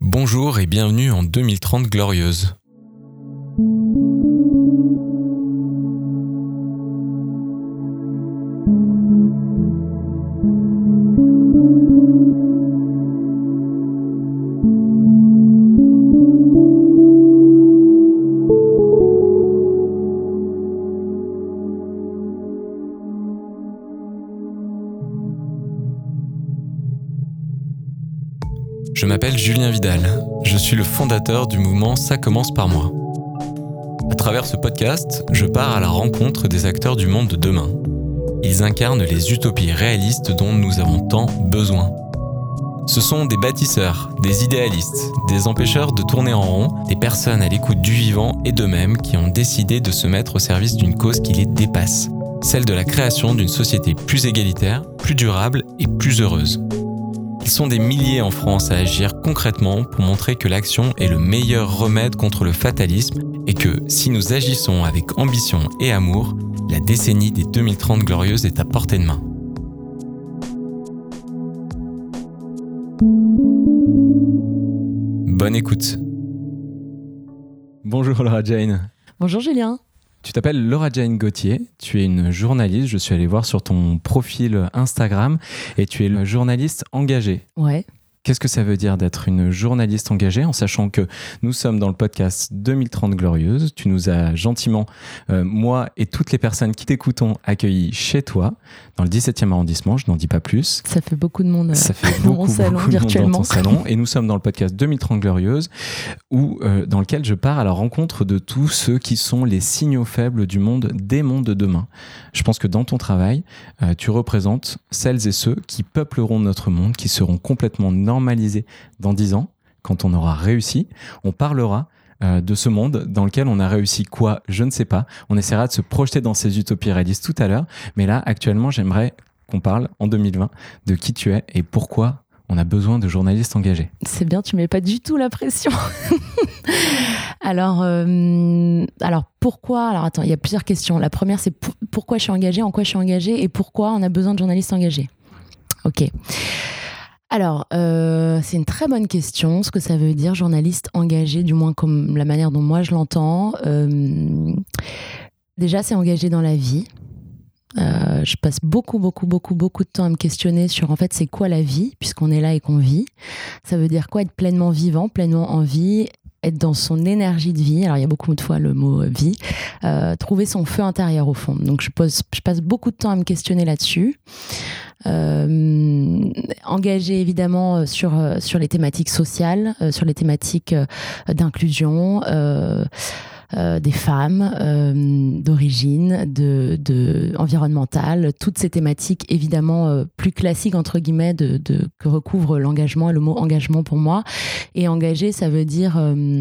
Bonjour et bienvenue en 2030 glorieuse. Je m'appelle Julien Vidal, je suis le fondateur du mouvement Ça commence par moi. À travers ce podcast, je pars à la rencontre des acteurs du monde de demain. Ils incarnent les utopies réalistes dont nous avons tant besoin. Ce sont des bâtisseurs, des idéalistes, des empêcheurs de tourner en rond, des personnes à l'écoute du vivant et d'eux-mêmes qui ont décidé de se mettre au service d'une cause qui les dépasse, celle de la création d'une société plus égalitaire, plus durable et plus heureuse. Ils sont des milliers en France à agir concrètement pour montrer que l'action est le meilleur remède contre le fatalisme et que, si nous agissons avec ambition et amour, la décennie des 2030 glorieuses est à portée de main. Bonne écoute. Bonjour Laura Jane. Bonjour Julien. Tu t'appelles Laura Jane Gauthier, tu es une journaliste, je suis allé voir sur ton profil Instagram et tu es une journaliste engagée. Ouais. Qu'est-ce que ça veut dire d'être une journaliste engagée en sachant que nous sommes dans le podcast 2030 glorieuse. Tu nous as gentiment, moi et toutes les personnes qui t'écoutons, accueillis chez toi, dans le 17e arrondissement, je n'en dis pas plus. Ça fait beaucoup de monde ça fait dans beaucoup, mon salon, beaucoup virtuellement. De monde dans ton salon. Et nous sommes dans le podcast 2030 glorieuse, dans lequel je pars à la rencontre de tous ceux qui sont les signaux faibles du monde, des mondes de demain. Je pense que dans ton travail, tu représentes celles et ceux qui peupleront notre monde, qui seront complètement normalisés dans 10 ans, quand on aura réussi. On parlera de ce monde dans lequel on a réussi quoi, je ne sais pas. On essaiera de se projeter dans ces utopies réalistes tout à l'heure. Mais là, actuellement, j'aimerais qu'on parle, en 2020, de qui tu es et pourquoi on a besoin de journalistes engagés. C'est bien, tu ne mets pas du tout la pression. Alors pourquoi ? Alors attends, il y a plusieurs questions. La première, c'est pourquoi je suis engagée, en quoi je suis engagée et pourquoi on a besoin de journalistes engagés. Ok. Alors, c'est une très bonne question, ce que ça veut dire journaliste engagé, du moins comme la manière dont moi je l'entends. Déjà, c'est engagé dans la vie. Je passe beaucoup de temps à me questionner sur en fait c'est quoi la vie, puisqu'on est là et qu'on vit. Ça veut dire quoi être pleinement vivant, pleinement en vie, être dans son énergie de vie. Alors il y a beaucoup de fois le mot vie. Trouver son feu intérieur au fond. Donc je passe beaucoup de temps à me questionner là-dessus. Engagé évidemment sur les thématiques sociales, sur les thématiques d'inclusion, des femmes, d'origine, de environnementale, toutes ces thématiques évidemment plus classiques entre guillemets que recouvre l'engagement et le mot engagement pour moi. Et engagé, ça veut dire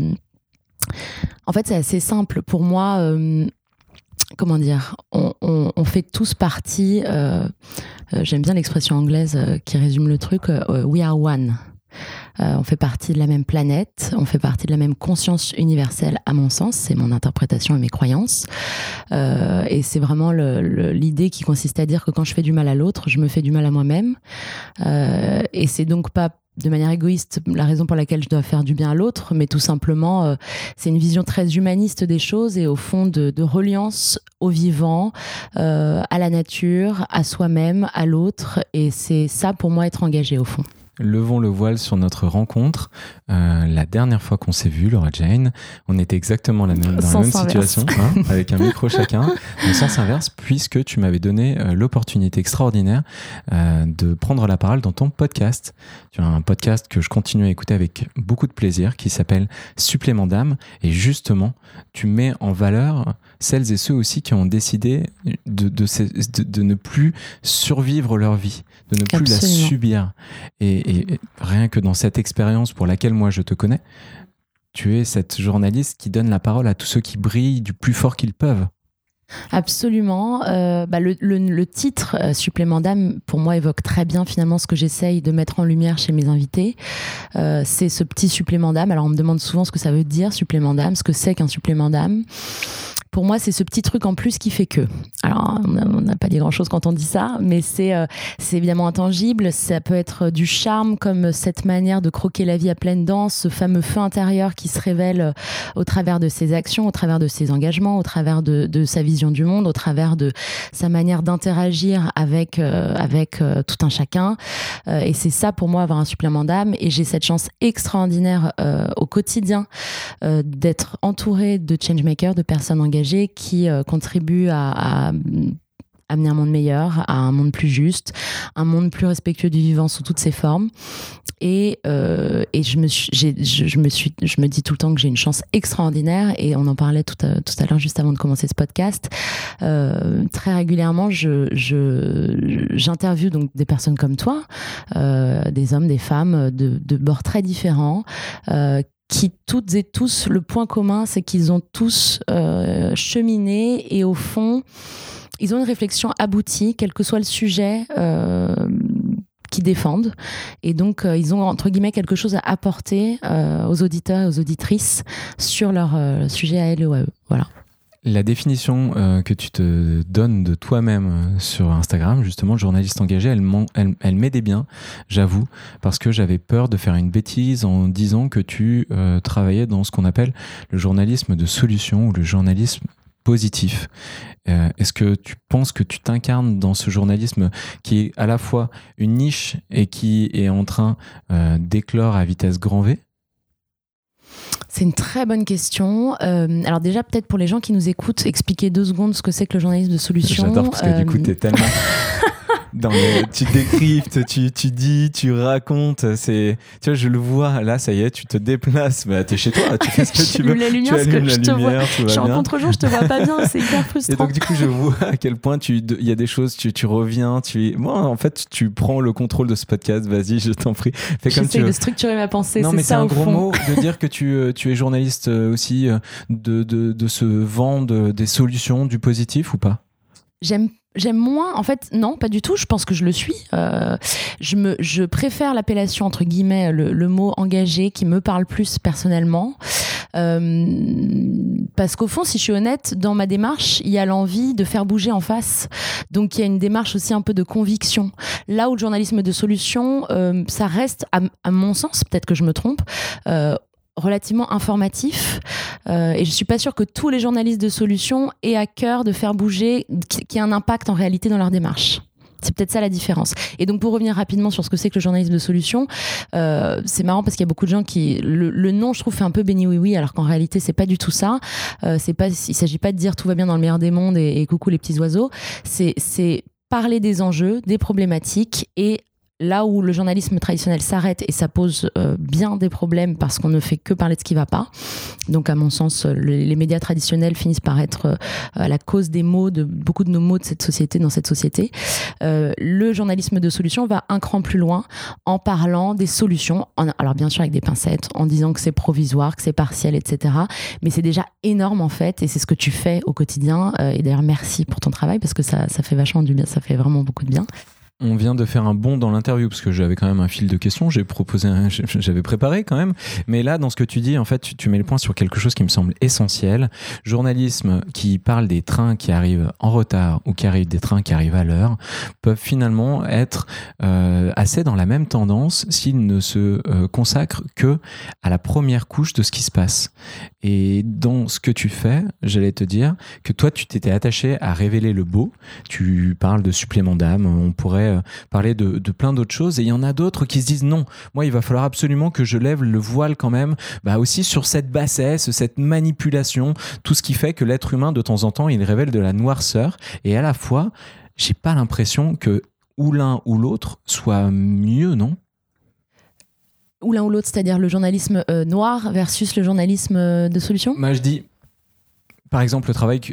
en fait c'est assez simple pour moi. Comment dire, on fait tous partie, j'aime bien l'expression anglaise qui résume le truc, we are one. On fait partie de la même planète, on fait partie de la même conscience universelle à mon sens, c'est mon interprétation et mes croyances. Et c'est vraiment l'idée qui consiste à dire que quand je fais du mal à l'autre, je me fais du mal à moi-même. Et c'est donc pas de manière égoïste la raison pour laquelle je dois faire du bien à l'autre, mais tout simplement c'est une vision très humaniste des choses et au fond de reliance au vivant, à la nature, à soi-même, à l'autre, et c'est ça pour moi être engagé au fond. Levons le voile sur notre rencontre. La dernière fois qu'on s'est vu, Laura Jane, on était exactement dans la même situation, avec un micro chacun, dans le sens inverse, puisque tu m'avais donné l'opportunité extraordinaire de prendre la parole dans ton podcast. Tu as un podcast que je continue à écouter avec beaucoup de plaisir, qui s'appelle Supplément d'âme, et justement, tu mets en valeur celles et ceux aussi qui ont décidé de ne plus survivre leur vie, de ne plus Absolument. la subir. Et rien que dans cette expérience pour laquelle moi je te connais, tu es cette journaliste qui donne la parole à tous ceux qui brillent du plus fort qu'ils peuvent. Absolument. Le titre Supplément d'âme, pour moi, évoque très bien finalement ce que j'essaye de mettre en lumière chez mes invités. C'est ce petit supplément d'âme. Alors, on me demande souvent ce que ça veut dire, supplément d'âme, ce que c'est qu'un supplément d'âme. pour moi, c'est ce petit truc en plus qui fait que. Alors, on n'a pas dit grand-chose quand on dit ça, mais c'est évidemment intangible. Ça peut être du charme, comme cette manière de croquer la vie à pleines dents, ce fameux feu intérieur qui se révèle au travers de ses actions, au travers de ses engagements, au travers de sa vision du monde, au travers de sa manière d'interagir avec tout un chacun. Et c'est ça, pour moi, avoir un supplément d'âme. Et j'ai cette chance extraordinaire au quotidien d'être entourée de changemakers, de personnes engagées qui contribuent à amener un monde meilleur, à un monde plus juste, un monde plus respectueux du vivant sous toutes ses formes. Et je me dis tout le temps que j'ai une chance extraordinaire, et on en parlait tout à l'heure juste avant de commencer ce podcast. Très régulièrement, j'interviewe donc des personnes comme toi, des hommes, des femmes de bords très différents, qui toutes et tous, le point commun, c'est qu'ils ont tous cheminé, et au fond, ils ont une réflexion aboutie, quel que soit le sujet qu'ils défendent. Et donc, ils ont, entre guillemets, quelque chose à apporter aux auditeurs et aux auditrices sur leur sujet à elles ou à eux. Voilà. La définition que tu te donnes de toi-même sur Instagram, justement, le journaliste engagé, elle m'aidait bien, j'avoue, parce que j'avais peur de faire une bêtise en disant que tu travaillais dans ce qu'on appelle le journalisme de solution ou le journalisme positif. Est-ce que tu penses que tu t'incarnes dans ce journalisme qui est à la fois une niche et qui est en train d'éclore à vitesse grand V ? C'est une très bonne question. Alors déjà, peut-être pour les gens qui nous écoutent, expliquer 2 secondes ce que c'est que le journalisme de solution. J'adore parce que du coup, t'es tellement... tu décryptes, tu dis, tu racontes. Tu vois, je le vois. Là, ça y est, tu te déplaces. Bah, t'es chez toi. Tu fais ce que tu veux. La lumière, tu allumes la lumière. Je suis en contre-jour, je te vois pas bien. C'est hyper frustrant. Et donc, du coup, je vois à quel point il y a des choses. Tu reviens. Moi, en fait, tu prends le contrôle de ce podcast. Vas-y, je t'en prie. Fais comme tu veux. J'essaie de structurer ma pensée. Non, mais c'est un gros fond. mot de dire que tu es journaliste aussi, de ce vent des solutions, du positif ou pas ? J'aime moins, en fait, non, pas du tout. Je pense que je le suis. Je préfère l'appellation, entre guillemets, le mot engagé, qui me parle plus personnellement. Parce qu'au fond, si je suis honnête, dans ma démarche, il y a l'envie de faire bouger en face. Donc, il y a une démarche aussi un peu de conviction. Là où le journalisme de solution, ça reste, à mon sens, peut-être que je me trompe, relativement informatif, et je suis pas sûre que tous les journalistes de solutions aient à cœur de faire bouger, qui ait un impact en réalité dans leur démarche. C'est peut-être ça la différence. Et donc, pour revenir rapidement sur ce que c'est que le journalisme de solution, c'est marrant parce qu'il y a beaucoup de gens qui... Le nom, je trouve, fait un peu béni oui-oui, alors qu'en réalité, c'est pas du tout ça. Il s'agit pas de dire tout va bien dans le meilleur des mondes et coucou les petits oiseaux. C'est parler des enjeux, des problématiques, et là où le journalisme traditionnel s'arrête, et ça pose bien des problèmes parce qu'on ne fait que parler de ce qui ne va pas. Donc, à mon sens, les médias traditionnels finissent par être à la cause des maux, de beaucoup de nos maux de cette société, dans cette société. Le journalisme de solution va un cran plus loin en parlant des solutions, alors bien sûr avec des pincettes, en disant que c'est provisoire, que c'est partiel, etc. Mais c'est déjà énorme en fait, et c'est ce que tu fais au quotidien. Et d'ailleurs, merci pour ton travail parce que ça fait vachement du bien, ça fait vraiment beaucoup de bien. On vient de faire un bond dans l'interview parce que j'avais quand même un fil de questions, j'avais préparé quand même. Mais là, dans ce que tu dis, en fait, tu mets le point sur quelque chose qui me semble essentiel. Journalisme qui parle des trains qui arrivent en retard ou des trains qui arrivent à l'heure peuvent finalement être assez dans la même tendance s'ils ne se consacrent que à la première couche de ce qui se passe. Et dans ce que tu fais, j'allais te dire que toi, tu t'étais attaché à révéler le beau. Tu parles de supplément d'âme, on pourrait parler de plein d'autres choses, et il y en a d'autres qui se disent non, moi il va falloir absolument que je lève le voile quand même, aussi sur cette bassesse, cette manipulation, tout ce qui fait que l'être humain de temps en temps il révèle de la noirceur, et à la fois j'ai pas l'impression que ou l'un ou l'autre soit mieux, non ? Ou l'un ou l'autre, c'est-à-dire le journalisme noir versus le journalisme de solution ? Je dis par exemple le travail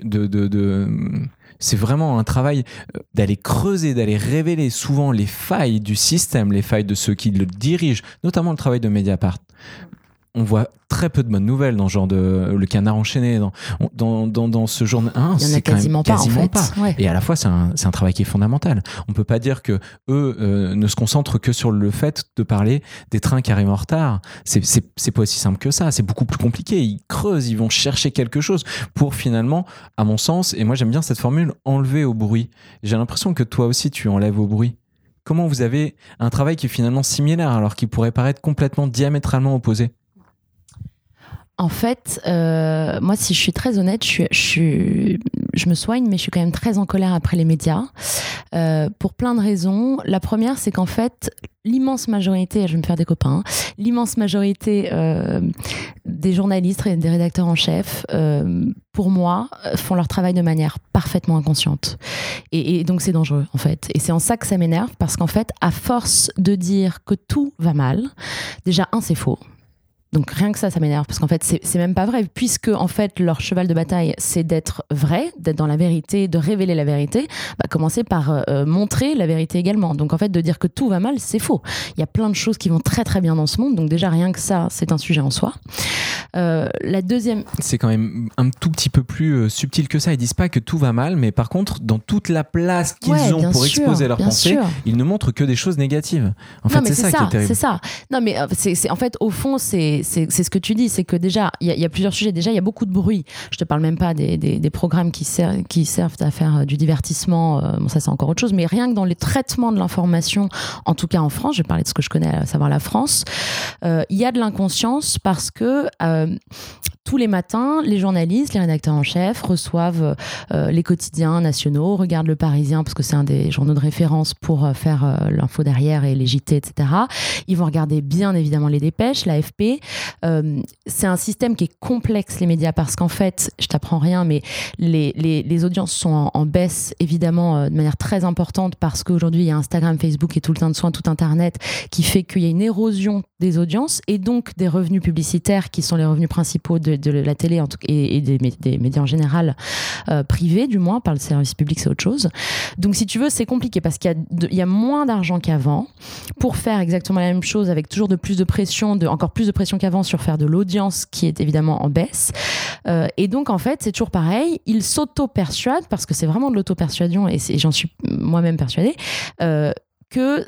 c'est vraiment un travail d'aller creuser, d'aller révéler souvent les failles du système, les failles de ceux qui le dirigent, notamment le travail de Mediapart. on voit très peu de bonnes nouvelles dans ce genre de le Canard enchaîné, dans ce journal. Il y en a quasiment pas, en fait. Ouais. Et à la fois, c'est un travail qui est fondamental. On peut pas dire que eux ne se concentrent que sur le fait de parler des trains qui arrivent en retard. C'est pas aussi simple que ça. C'est beaucoup plus compliqué. Ils creusent, ils vont chercher quelque chose pour finalement, à mon sens, et moi j'aime bien cette formule, enlever au bruit. J'ai l'impression que toi aussi tu enlèves au bruit. Comment vous avez un travail qui est finalement similaire alors qu'il pourrait paraître complètement diamétralement opposé? En fait, moi, si je suis très honnête, je me soigne, mais je suis quand même très en colère après les médias, pour plein de raisons. La première, c'est qu'en fait, l'immense majorité, je vais me faire des copains, l'immense majorité des journalistes et des rédacteurs en chef, pour moi, font leur travail de manière parfaitement inconsciente. Et donc, c'est dangereux, en fait. Et c'est en ça que ça m'énerve, parce qu'en fait, à force de dire que tout va mal, déjà, c'est faux. Donc rien que ça m'énerve, parce qu'en fait c'est même pas vrai, puisque en fait leur cheval de bataille c'est d'être vrai, d'être dans la vérité, de révéler la vérité. Commencer par montrer la vérité également. Donc en fait de dire que tout va mal, c'est faux. Il y a plein de choses qui vont très très bien dans ce monde, donc déjà rien que ça c'est un sujet en soi. La deuxième, c'est quand même un tout petit peu plus subtil que ça. Ils disent pas que tout va mal, mais par contre dans toute la place qu'ils ont pour exposer leurs pensées, ils ne montrent que des choses négatives. En fait, c'est ça qui est terrible. C'est ça. Non mais c'est en fait au fond c'est ce que tu dis, c'est que déjà il y a plusieurs sujets. Déjà il y a beaucoup de bruit. Je te parle même pas des programmes qui servent à faire du divertissement. Bon, ça c'est encore autre chose. Mais rien que dans les traitements de l'information, en tout cas en France, je vais parler de ce que je connais, à savoir la France, il y a de l'inconscience parce que tous les matins, les journalistes, les rédacteurs en chef reçoivent les quotidiens nationaux, regardent Le Parisien parce que c'est un des journaux de référence pour faire l'info derrière et les JT, etc. Ils vont regarder bien évidemment les dépêches, l'AFP. C'est un système qui est complexe, les médias, parce qu'en fait, je t'apprends rien, mais les audiences sont en baisse évidemment de manière très importante parce qu'aujourd'hui il y a Instagram, Facebook et tout le temps de soin, tout Internet qui fait qu'il y a une érosion des audiences et donc des revenus publicitaires qui sont les revenus principaux de la télé en tout cas, et des médias en général, privés du moins, par le service public c'est autre chose. Donc si tu veux c'est compliqué parce qu'il y a moins d'argent qu'avant pour faire exactement la même chose avec toujours encore plus de pression qu'avant sur faire de l'audience qui est évidemment en baisse. Et donc en fait c'est toujours pareil, ils s'auto-persuadent parce que c'est vraiment de l'auto-persuasion et j'en suis moi-même persuadée que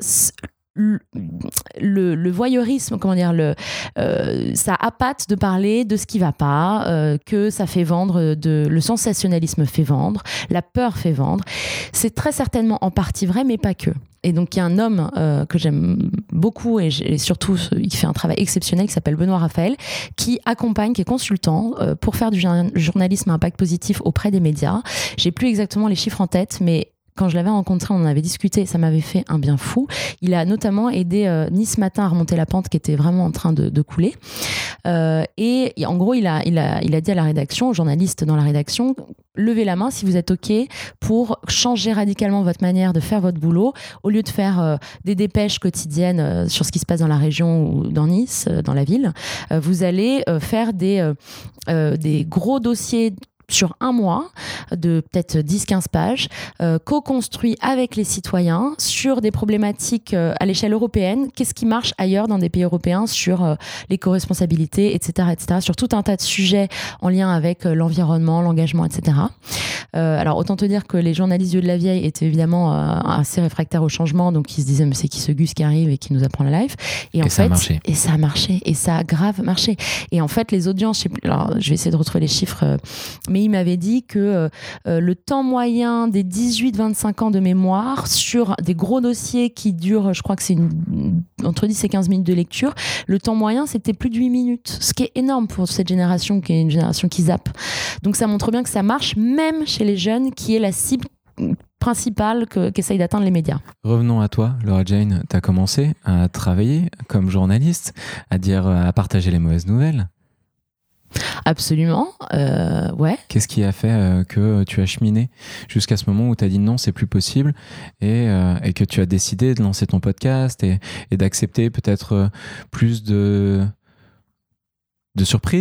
le voyeurisme, comment dire, ça appâte de parler de ce qui va pas, que ça fait vendre, le sensationnalisme fait vendre, la peur fait vendre. C'est très certainement en partie vrai, mais pas que. Et donc il y a un homme que j'aime beaucoup et surtout il fait un travail exceptionnel qui s'appelle Benoît Raphaël, qui accompagne, qui est consultant pour faire du journalisme à impact positif auprès des médias. J'ai plus exactement les chiffres en tête, mais quand je l'avais rencontré, on en avait discuté, ça m'avait fait un bien fou. Il a notamment aidé Nice Matin à remonter la pente qui était vraiment en train de couler. Et en gros, il a dit à la rédaction, aux journalistes dans la rédaction, levez la main si vous êtes OK pour changer radicalement votre manière de faire votre boulot. Au lieu de faire des dépêches quotidiennes sur ce qui se passe dans la région ou dans Nice, dans la ville, vous allez faire des gros dossiers sur un mois, de peut-être 10-15 pages, co-construit avec les citoyens sur des problématiques à l'échelle européenne. Qu'est-ce qui marche ailleurs dans des pays européens sur l'éco-responsabilité, etc., sur tout un tas de sujets en lien avec l'environnement, l'engagement, etc. Alors, autant te dire que les journalistes de la vieille étaient évidemment assez réfractaires au changement, donc ils se disaient, mais c'est qui ce Gus qui arrive et qui nous apprend la life? Et en fait, ça a marché, et ça a grave marché. Et en fait, les audiences, je sais plus, alors, je vais essayer de retrouver les chiffres, mais il m'avait dit que le temps moyen des 18-25 ans de mémoire sur des gros dossiers qui durent, je crois que c'est entre 10 et 15 minutes de lecture, le temps moyen c'était plus de 8 minutes, ce qui est énorme pour cette génération qui est une génération qui zappe. Donc ça montre bien que ça marche même chez les jeunes qui est la cible principale qu'essayent d'atteindre les médias. Revenons à toi, Laura Jane. Tu as commencé à travailler comme journaliste, à partager les mauvaises nouvelles. Absolument, ouais. Qu'est-ce qui a fait que tu as cheminé jusqu'à ce moment où tu as dit non, c'est plus possible et que tu as décidé de lancer ton podcast et d'accepter peut-être plus de surprises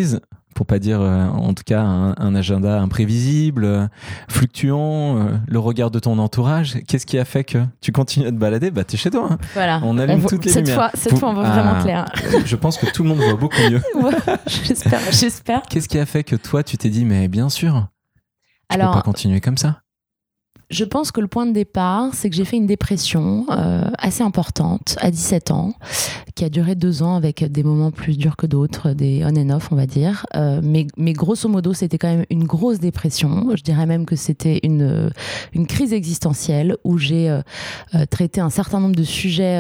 pour pas dire en tout cas un agenda imprévisible, fluctuant, le regard de ton entourage. Qu'est-ce qui a fait que tu continues à te balader ? T'es chez toi. Hein. Voilà. On allume toutes les lumières. Cette fois, on voit vraiment clair. Je pense que tout le monde voit beaucoup mieux. Ouais, j'espère. Qu'est-ce qui a fait que toi, tu t'es dit, mais bien sûr, je peux pas continuer comme ça ? Je pense que le point de départ, c'est que j'ai fait une dépression assez importante à 17 ans, qui a duré 2 ans avec des moments plus durs que d'autres, des on and off, on va dire. Mais grosso modo, c'était quand même une grosse dépression. Je dirais même que c'était une crise existentielle où j'ai traité un certain nombre de sujets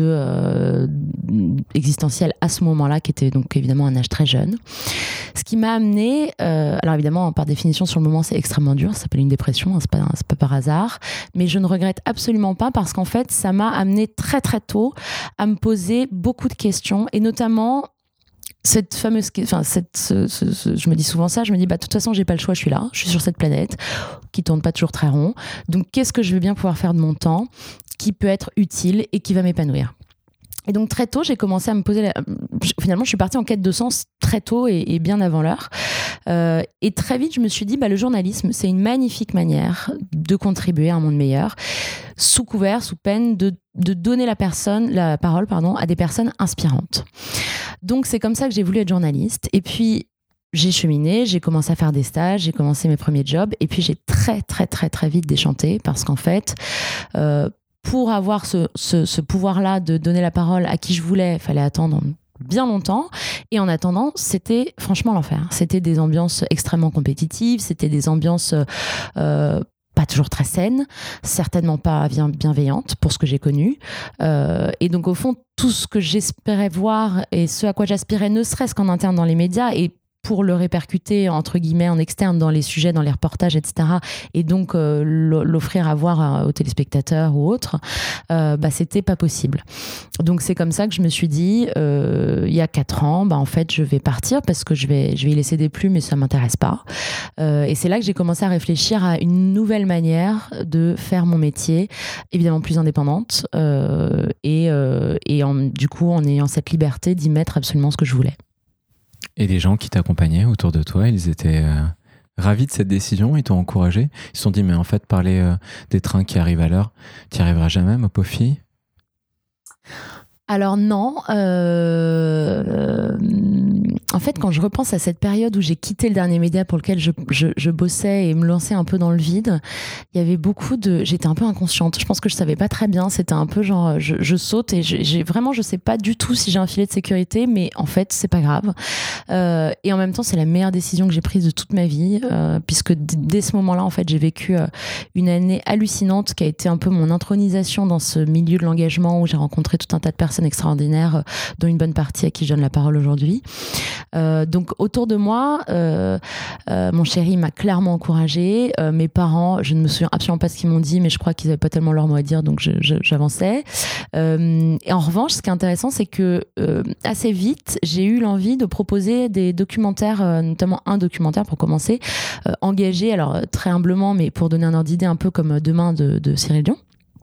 existentiels à ce moment-là, qui était donc évidemment un âge très jeune. Ce qui m'a amené, alors évidemment, par définition, sur le moment, c'est extrêmement dur. Ça s'appelle une dépression, hein, c'est pas par hasard. Mais je ne regrette absolument pas parce qu'en fait, ça m'a amené très très tôt à me poser beaucoup de questions et notamment cette fameuse, je me dis souvent ça, je me dis, de toute façon, j'ai pas le choix, je suis là, je suis sur cette planète qui tourne pas toujours très rond. Donc, qu'est-ce que je vais bien pouvoir faire de mon temps qui peut être utile et qui va m'épanouir ? Et donc très tôt, j'ai commencé à me poser... Finalement, je suis partie en quête de sens très tôt et bien avant l'heure. Et très vite, je me suis dit, le journalisme, c'est une magnifique manière de contribuer à un monde meilleur, sous couvert, sous peine de donner la parole à des personnes inspirantes. Donc c'est comme ça que j'ai voulu être journaliste. Et puis, j'ai cheminé, j'ai commencé à faire des stages, j'ai commencé mes premiers jobs. Et puis, j'ai très, très, très, très vite déchanté parce qu'en fait... pour avoir ce pouvoir-là de donner la parole à qui je voulais, il fallait attendre bien longtemps. Et en attendant, c'était franchement l'enfer. C'était des ambiances extrêmement compétitives, c'était des ambiances pas toujours très saines, certainement pas bienveillantes pour ce que j'ai connu. Et donc, au fond, tout ce que j'espérais voir et ce à quoi j'aspirais, ne serait-ce qu'en interne dans les médias, et pour le répercuter, entre guillemets, en externe dans les sujets, dans les reportages, etc. Et donc l'offrir à voir aux téléspectateurs ou autres, c'était pas possible. Donc c'est comme ça que je me suis dit, il y a 4 ans, en fait, je vais partir parce que je vais y laisser des plumes et ça m'intéresse pas. Et c'est là que j'ai commencé à réfléchir à une nouvelle manière de faire mon métier, évidemment plus indépendante, du coup, en ayant cette liberté d'y mettre absolument ce que je voulais. Et les gens qui t'accompagnaient autour de toi, ils étaient ravis de cette décision, ils t'ont encouragé. Ils se sont dit, mais en fait, parler des trains qui arrivent à l'heure, tu n'y arriveras jamais, ma pauvre fille ? Alors non, en fait, quand je repense à cette période où j'ai quitté le dernier média pour lequel je bossais et me lançais un peu dans le vide, il y avait j'étais un peu inconsciente. Je pense que je savais pas très bien. C'était un peu genre, je saute et je sais pas du tout si j'ai un filet de sécurité, mais en fait, c'est pas grave. Et en même temps, c'est la meilleure décision que j'ai prise de toute ma vie, puisque dès ce moment-là, en fait, j'ai vécu une année hallucinante qui a été un peu mon intronisation dans ce milieu de l'engagement où j'ai rencontré tout un tas de personnes extraordinaires, dont une bonne partie à qui je donne la parole aujourd'hui. Donc autour de moi, mon chéri m'a clairement encouragée. Mes parents, je ne me souviens absolument pas ce qu'ils m'ont dit, mais je crois qu'ils n'avaient pas tellement leur mot à dire, donc j'avançais. Et en revanche, ce qui est intéressant, c'est que assez vite, j'ai eu l'envie de proposer des documentaires, notamment un documentaire pour commencer, engagé, alors très humblement, mais pour donner un ordre d'idée, un peu comme Demain de Cyril Dion.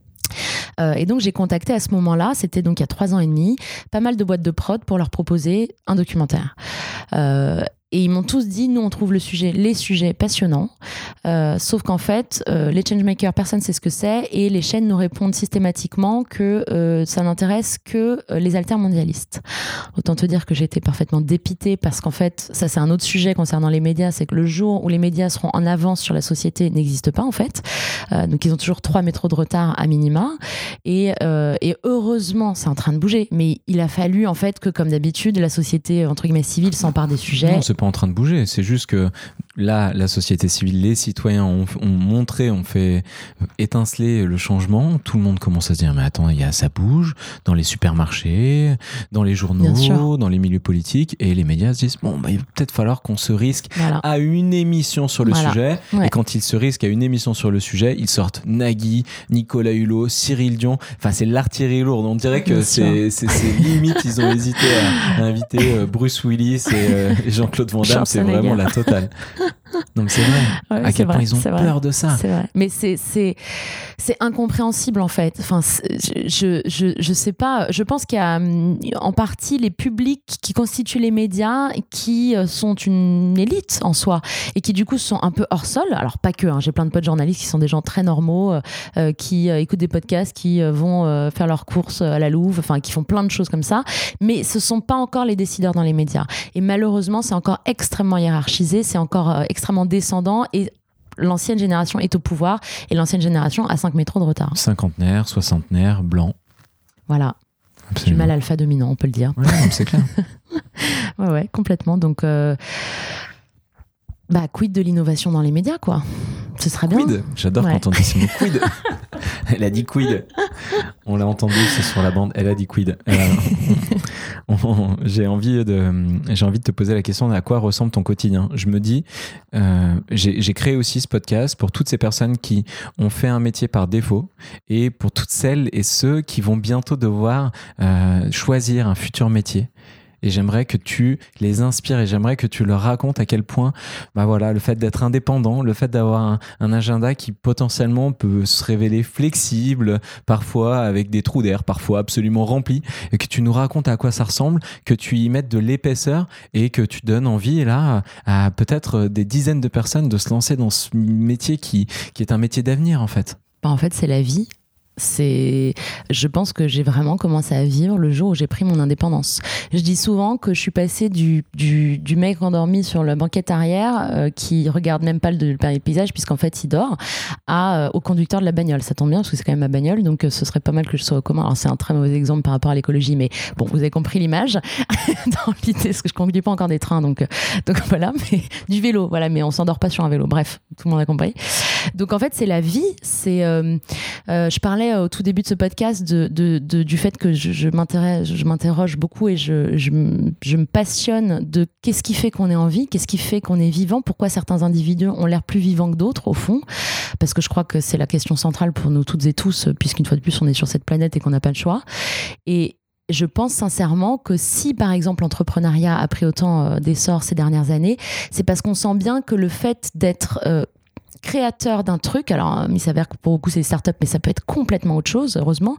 Et donc j'ai contacté à ce moment-là, c'était donc il y a 3 ans et demi, pas mal de boîtes de prod pour leur proposer un documentaire. Et ils m'ont tous dit, nous on trouve les sujets passionnants, sauf qu'en fait, les changemakers, personne ne sait ce que c'est, et les chaînes nous répondent systématiquement que ça n'intéresse que les altermondialistes. Autant te dire que j'étais parfaitement dépitée, parce qu'en fait, ça c'est un autre sujet concernant les médias, c'est que le jour où les médias seront en avance sur la société n'existe pas en fait. Donc ils ont toujours 3 métros de retard à minima, et heureusement c'est en train de bouger, mais il a fallu en fait que, comme d'habitude, la société entre guillemets civile s'empare des sujets. Non, c'est pas en train de bouger, c'est juste que là, la société civile, les citoyens ont fait étinceler le changement. Tout le monde commence à se dire, mais attends, ça bouge dans les supermarchés, dans les journaux, dans les milieux politiques, et les médias se disent, il va peut-être falloir qu'on se risque à une émission sur le sujet. Ouais. Et quand ils se risquent à une émission sur le sujet, ils sortent Nagui, Nicolas Hulot, Cyril Dion. Enfin, c'est l'artillerie lourde. On dirait que c'est limite, ils ont hésité à inviter Bruce Willis et Jean-Claude Van Damme. C'est vraiment la totale. Non, mais c'est vrai. À quel point ils ont peur de ça. C'est vrai. Mais c'est incompréhensible, en fait. Enfin, je sais pas. Je pense qu'il y a en partie les publics qui constituent les médias qui sont une élite en soi et qui, du coup, sont un peu hors sol. Alors, pas que. J'ai plein de potes journalistes qui sont des gens très normaux, qui écoutent des podcasts, qui vont faire leurs courses à la Louve, enfin, qui font plein de choses comme ça. Mais ce sont pas encore les décideurs dans les médias. Et malheureusement, c'est encore extrêmement hiérarchisé, c'est encore extrêmement descendant et l'ancienne génération est au pouvoir et l'ancienne génération a 5 métros de retard. Cinquantenaire, soixantenaire, blanc. Voilà. Absolument. Du mal alpha dominant, on peut le dire. Ouais, c'est clair. ouais, complètement. Donc, quid de l'innovation dans les médias, quoi. Ce serait bien. Quid. J'adore quand on dit ce mot quid. Elle a dit quid. On l'a entendu, c'est sur la bande. Elle a dit quid. J'ai envie de te poser la question de à quoi ressemble ton quotidien. Je me dis, j'ai créé aussi ce podcast pour toutes ces personnes qui ont fait un métier par défaut et pour toutes celles et ceux qui vont bientôt devoir choisir un futur métier. Et j'aimerais que tu les inspires et j'aimerais que tu leur racontes à quel point le fait d'être indépendant, le fait d'avoir un agenda qui potentiellement peut se révéler flexible, parfois avec des trous d'air, parfois absolument rempli, et que tu nous racontes à quoi ça ressemble, que tu y mettes de l'épaisseur et que tu donnes envie là à peut-être des dizaines de personnes de se lancer dans ce métier qui est un métier d'avenir en fait. En fait, c'est la vie. Je pense que j'ai vraiment commencé à vivre le jour où j'ai pris mon indépendance. Je dis souvent que je suis passée du mec endormi sur la banquette arrière qui regarde même pas le paysage puisqu'en fait il dort au conducteur de la bagnole. Ça tombe bien parce que c'est quand même ma bagnole, donc ce serait pas mal que je sois au commun. Alors c'est un très mauvais exemple par rapport à l'écologie, mais bon, vous avez compris l'image dans l'idée, parce que je conduis pas encore des trains, donc voilà, mais du vélo, voilà, mais on s'endort pas sur un vélo. Bref, tout le monde a compris. Donc en fait c'est la vie. Je parlais au tout début de ce podcast du fait que je m'interroge beaucoup et je me passionne de qu'est-ce qui fait qu'on est en vie, qu'est-ce qui fait qu'on est vivant, pourquoi certains individus ont l'air plus vivants que d'autres au fond, parce que je crois que c'est la question centrale pour nous toutes et tous, puisqu'une fois de plus on est sur cette planète et qu'on n'a pas le choix. Et je pense sincèrement que si, par exemple, l'entrepreneuriat a pris autant d'essor ces dernières années, c'est parce qu'on sent bien que le fait d'être créateur d'un truc, alors il s'avère que pour beaucoup c'est des startups, mais ça peut être complètement autre chose, heureusement,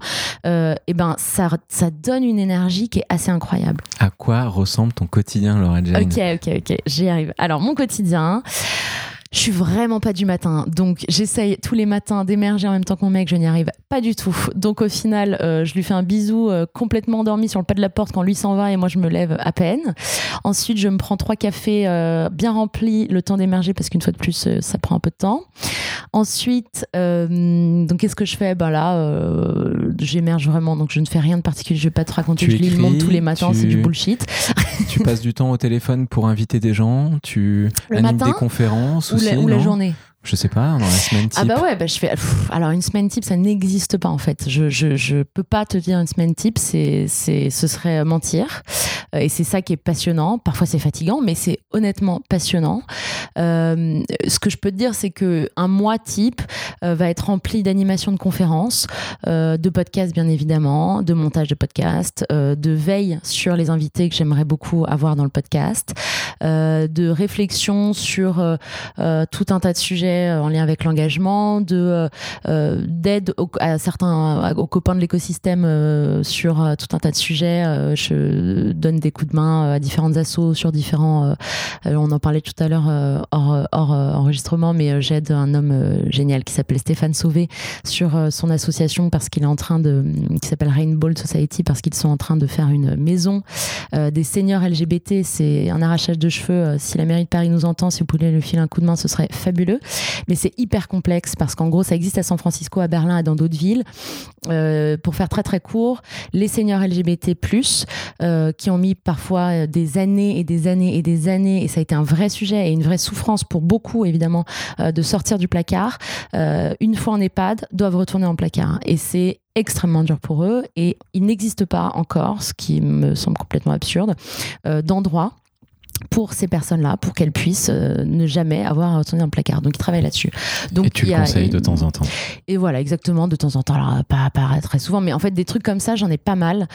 ça donne une énergie qui est assez incroyable. À quoi ressemble ton quotidien, Laurel Jane ? Ok, j'y arrive. Alors mon quotidien, je suis vraiment pas du matin, donc j'essaye tous les matins d'émerger en même temps que mon mec, je n'y arrive pas du tout. Donc au final, je lui fais un bisou complètement endormi sur le pas de la porte quand lui s'en va et moi je me lève à peine. Ensuite, je me prends 3 cafés bien remplis, le temps d'émerger parce qu'une fois de plus, ça prend un peu de temps. Ensuite, donc qu'est-ce que je fais ? J'émerge vraiment, donc je ne fais rien de particulier, je vais pas te raconter, je lis le Monde tous les matins, c'est du bullshit. Tu passes du temps au téléphone pour inviter des gens, tu animes des conférences ou la journée. Je sais pas, dans la semaine type. Je fais. Alors une semaine type, ça n'existe pas en fait. Je peux pas te dire une semaine type, ce serait mentir. Et c'est ça qui est passionnant. Parfois c'est fatigant, mais c'est honnêtement passionnant. Ce que je peux te dire, c'est que un mois type va être rempli d'animations de conférences, de podcasts bien évidemment, de montage de podcasts, de veille sur les invités que j'aimerais beaucoup avoir dans le podcast, de réflexion sur tout un tas de sujets en lien avec l'engagement, d'aide aux copains de l'écosystème sur tout un tas de sujets. Je donne des coups de main à différentes assos sur différents... on en parlait tout à l'heure hors enregistrement, mais j'aide un homme génial qui s'appelle Stéphane Sauvé sur son association parce qu'il est en train qui s'appelle Rainbow Society, parce qu'ils sont en train de faire une maison des seniors LGBT. C'est un arrachage de cheveux. Si la mairie de Paris nous entend, si vous pouvez lui filer un coup de main, ce serait fabuleux. Mais c'est hyper complexe parce qu'en gros, ça existe à San Francisco, à Berlin et dans d'autres villes. Pour faire très très court, les seniors LGBT+, qui ont mis parfois des années et des années et des années, et ça a été un vrai sujet et une vraie souffrance pour beaucoup évidemment, de sortir du placard, une fois en EHPAD, doivent retourner en placard. Et c'est extrêmement dur pour eux, et il n'existe pas encore, ce qui me semble complètement absurde, d'endroit pour ces personnes-là, pour qu'elles puissent ne jamais avoir à retourner dans le placard. Donc, il travaille là-dessus. Donc, et tu le conseilles de temps en temps. Et voilà, exactement, de temps en temps. Alors, pas très souvent, mais en fait, des trucs comme ça, j'en ai pas mal.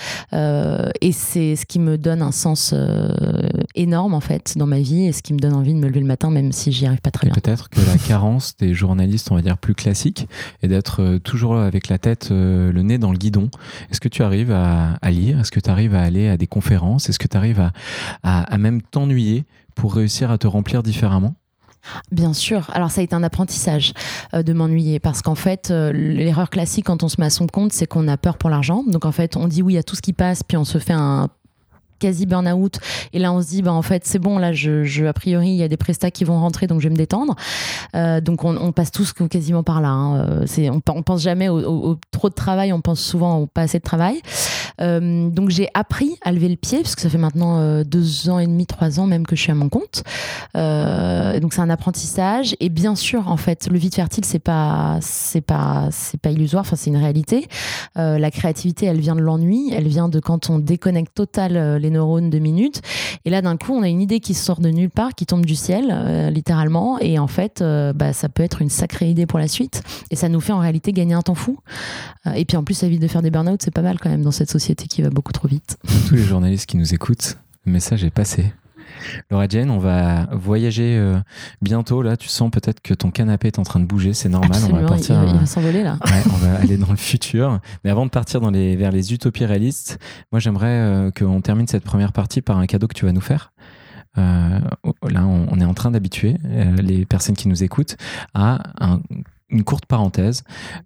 Et c'est ce qui me donne un sens énorme, en fait, dans ma vie, et ce qui me donne envie de me lever le matin, même si j'y arrive pas très bien. Peut-être que la carence des journalistes, on va dire, plus classiques, est d'être toujours avec la tête, le nez dans le guidon. Est-ce que tu arrives à lire? Est-ce que tu arrives à aller à des conférences? Est-ce que tu arrives à même t'ennuyer pour réussir à te remplir différemment? Bien sûr. Alors ça a été un apprentissage de m'ennuyer parce qu'en fait l'erreur classique quand on se met à son compte, c'est qu'on a peur pour l'argent. Donc en fait on dit oui à tout ce qui passe, puis on se fait un quasi burn-out, et là on se dit en fait c'est bon, là a priori il y a des prestats qui vont rentrer, donc je vais me détendre. Donc on passe tous quasiment par là, hein. On pense jamais au trop de travail, on pense souvent au pas assez de travail. Donc j'ai appris à lever le pied parce que ça fait maintenant 2 ans et demi, 3 ans même que je suis à mon compte. Donc c'est un apprentissage, et bien sûr en fait le vide fertile c'est pas illusoire, enfin c'est une réalité. La créativité elle vient de l'ennui, elle vient de quand on déconnecte total les neurones 2 minutes, et là d'un coup on a une idée qui sort de nulle part, qui tombe du ciel littéralement, et en fait ça peut être une sacrée idée pour la suite, et ça nous fait en réalité gagner un temps fou, et puis en plus ça évite de faire des burn-out, c'est pas mal quand même dans cette société qui va beaucoup trop vite. Tous les journalistes qui nous écoutent, le message est passé. Laura Jane, on va voyager bientôt. Là, tu sens peut-être que ton canapé est en train de bouger. C'est normal. Absolument, on va partir. Il va s'envoler là. Ouais, on va aller dans le futur. Mais avant de partir vers les utopies réalistes, moi, j'aimerais qu'on termine cette première partie par un cadeau que tu vas nous faire. Là, on est en train d'habituer les personnes qui nous écoutent à une courte parenthèse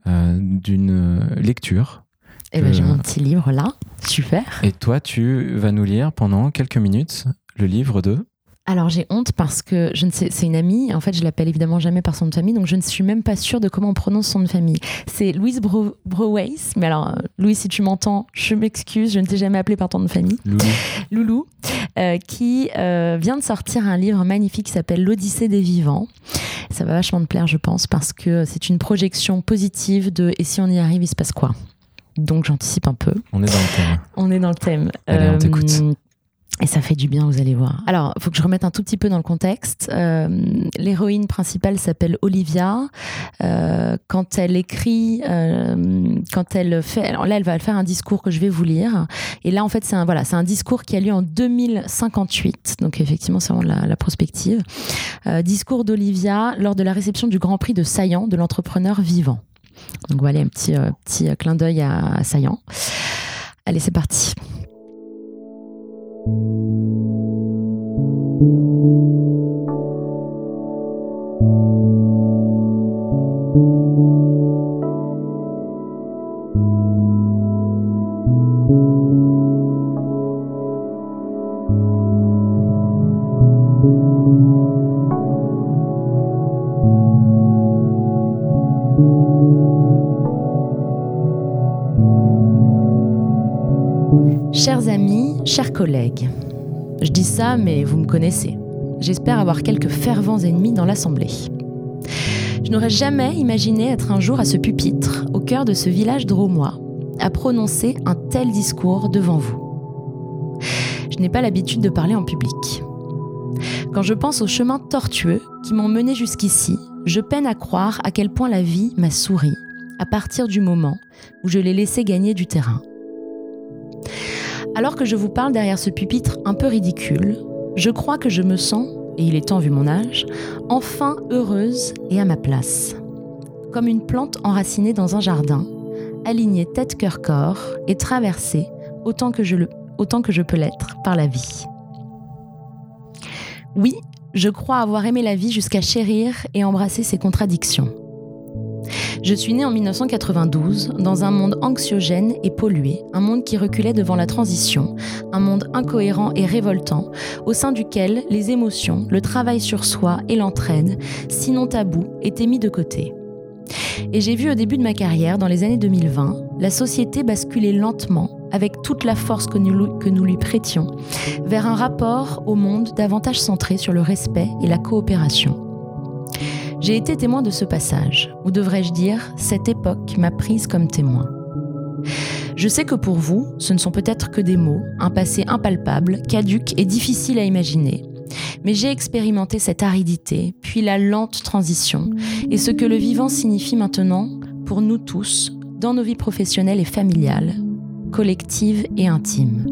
d'une lecture. J'ai mon petit livre là. Super. Et toi, tu vas nous lire pendant quelques minutes le livre de... Alors j'ai honte parce que je ne sais, c'est une amie, en fait je l'appelle évidemment jamais par son nom de famille, donc je ne suis même pas sûre de comment on prononce son nom de famille. C'est Louise Broways, mais alors Louise, si tu m'entends, je m'excuse, je ne t'ai jamais appelé par ton nom de famille. Loulou, qui vient de sortir un livre magnifique qui s'appelle L'Odyssée des vivants. Ça va vachement te plaire, je pense, parce que c'est une projection positive de « et si on y arrive, il se passe quoi ?» Donc j'anticipe un peu. On est dans le thème. Allez, on t'écoute. Et ça fait du bien, vous allez voir. Alors, il faut que je remette un tout petit peu dans le contexte. L'héroïne principale s'appelle Olivia. Quand elle écrit, quand elle fait... Alors là, elle va faire un discours que je vais vous lire. Et là, en fait, c'est un discours qui a lieu en 2058. Donc, effectivement, c'est vraiment la prospective. Discours d'Olivia lors de la réception du Grand Prix de Saillant de l'entrepreneur vivant. Donc, voilà, un petit clin d'œil à Saillant. Allez, c'est parti. Chers amis, chers collègues, je dis ça, mais vous me connaissez. J'espère avoir quelques fervents ennemis dans l'Assemblée. Je n'aurais jamais imaginé être un jour à ce pupitre, au cœur de ce village drômois, à prononcer un tel discours devant vous. Je n'ai pas l'habitude de parler en public. Quand je pense aux chemins tortueux qui m'ont mené jusqu'ici, je peine à croire à quel point la vie m'a souri à partir du moment où je l'ai laissé gagner du terrain. Alors que je vous parle derrière ce pupitre un peu ridicule, je crois que je me sens, et il est temps vu mon âge, enfin heureuse et à ma place. Comme une plante enracinée dans un jardin, alignée tête, cœur, corps et traversée autant que je peux l'être par la vie. Oui, je crois avoir aimé la vie jusqu'à chérir et embrasser ses contradictions. Je suis née en 1992 dans un monde anxiogène et pollué, un monde qui reculait devant la transition, un monde incohérent et révoltant, au sein duquel les émotions, le travail sur soi et l'entraide, sinon tabous, étaient mis de côté. Et j'ai vu au début de ma carrière, dans les années 2020, la société basculer lentement, avec toute la force que nous lui prêtions, vers un rapport au monde davantage centré sur le respect et la coopération. J'ai été témoin de ce passage, ou devrais-je dire, cette époque m'a prise comme témoin. Je sais que pour vous, ce ne sont peut-être que des mots, un passé impalpable, caduc et difficile à imaginer. Mais j'ai expérimenté cette aridité, puis la lente transition, et ce que le vivant signifie maintenant pour nous tous, dans nos vies professionnelles et familiales, collectives et intimes.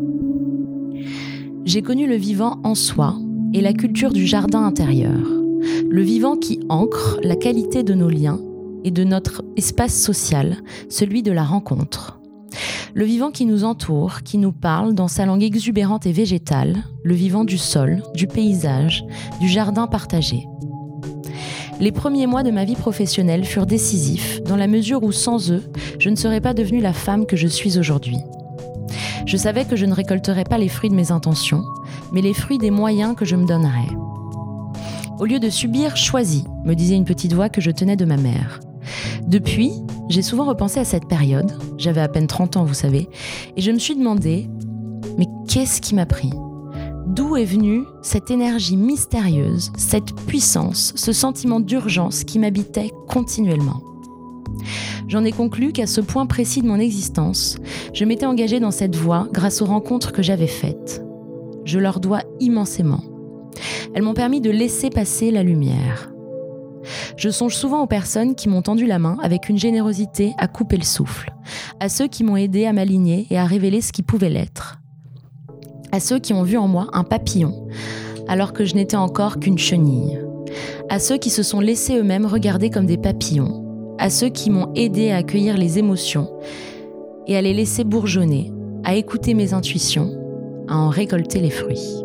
J'ai connu le vivant en soi et la culture du jardin intérieur. Le vivant qui ancre la qualité de nos liens et de notre espace social, celui de la rencontre. Le vivant qui nous entoure, qui nous parle dans sa langue exubérante et végétale, le vivant du sol, du paysage, du jardin partagé. Les premiers mois de ma vie professionnelle furent décisifs, dans la mesure où sans eux, je ne serais pas devenue la femme que je suis aujourd'hui. Je savais que je ne récolterais pas les fruits de mes intentions, mais les fruits des moyens que je me donnerais. Au lieu de subir, choisis, me disait une petite voix que je tenais de ma mère. Depuis, j'ai souvent repensé à cette période, j'avais à peine 30 ans, vous savez, et je me suis demandé, mais qu'est-ce qui m'a pris ? D'où est venue cette énergie mystérieuse, cette puissance, ce sentiment d'urgence qui m'habitait continuellement ? J'en ai conclu qu'à ce point précis de mon existence, je m'étais engagée dans cette voie grâce aux rencontres que j'avais faites. Je leur dois immensément. Elles m'ont permis de laisser passer la lumière. Je songe souvent aux personnes qui m'ont tendu la main avec une générosité à couper le souffle, à ceux qui m'ont aidé à m'aligner et à révéler ce qui pouvait l'être, à ceux qui ont vu en moi un papillon alors que je n'étais encore qu'une chenille, à ceux qui se sont laissés eux-mêmes regarder comme des papillons, à ceux qui m'ont aidé à accueillir les émotions et à les laisser bourgeonner, à écouter mes intuitions, à en récolter les fruits.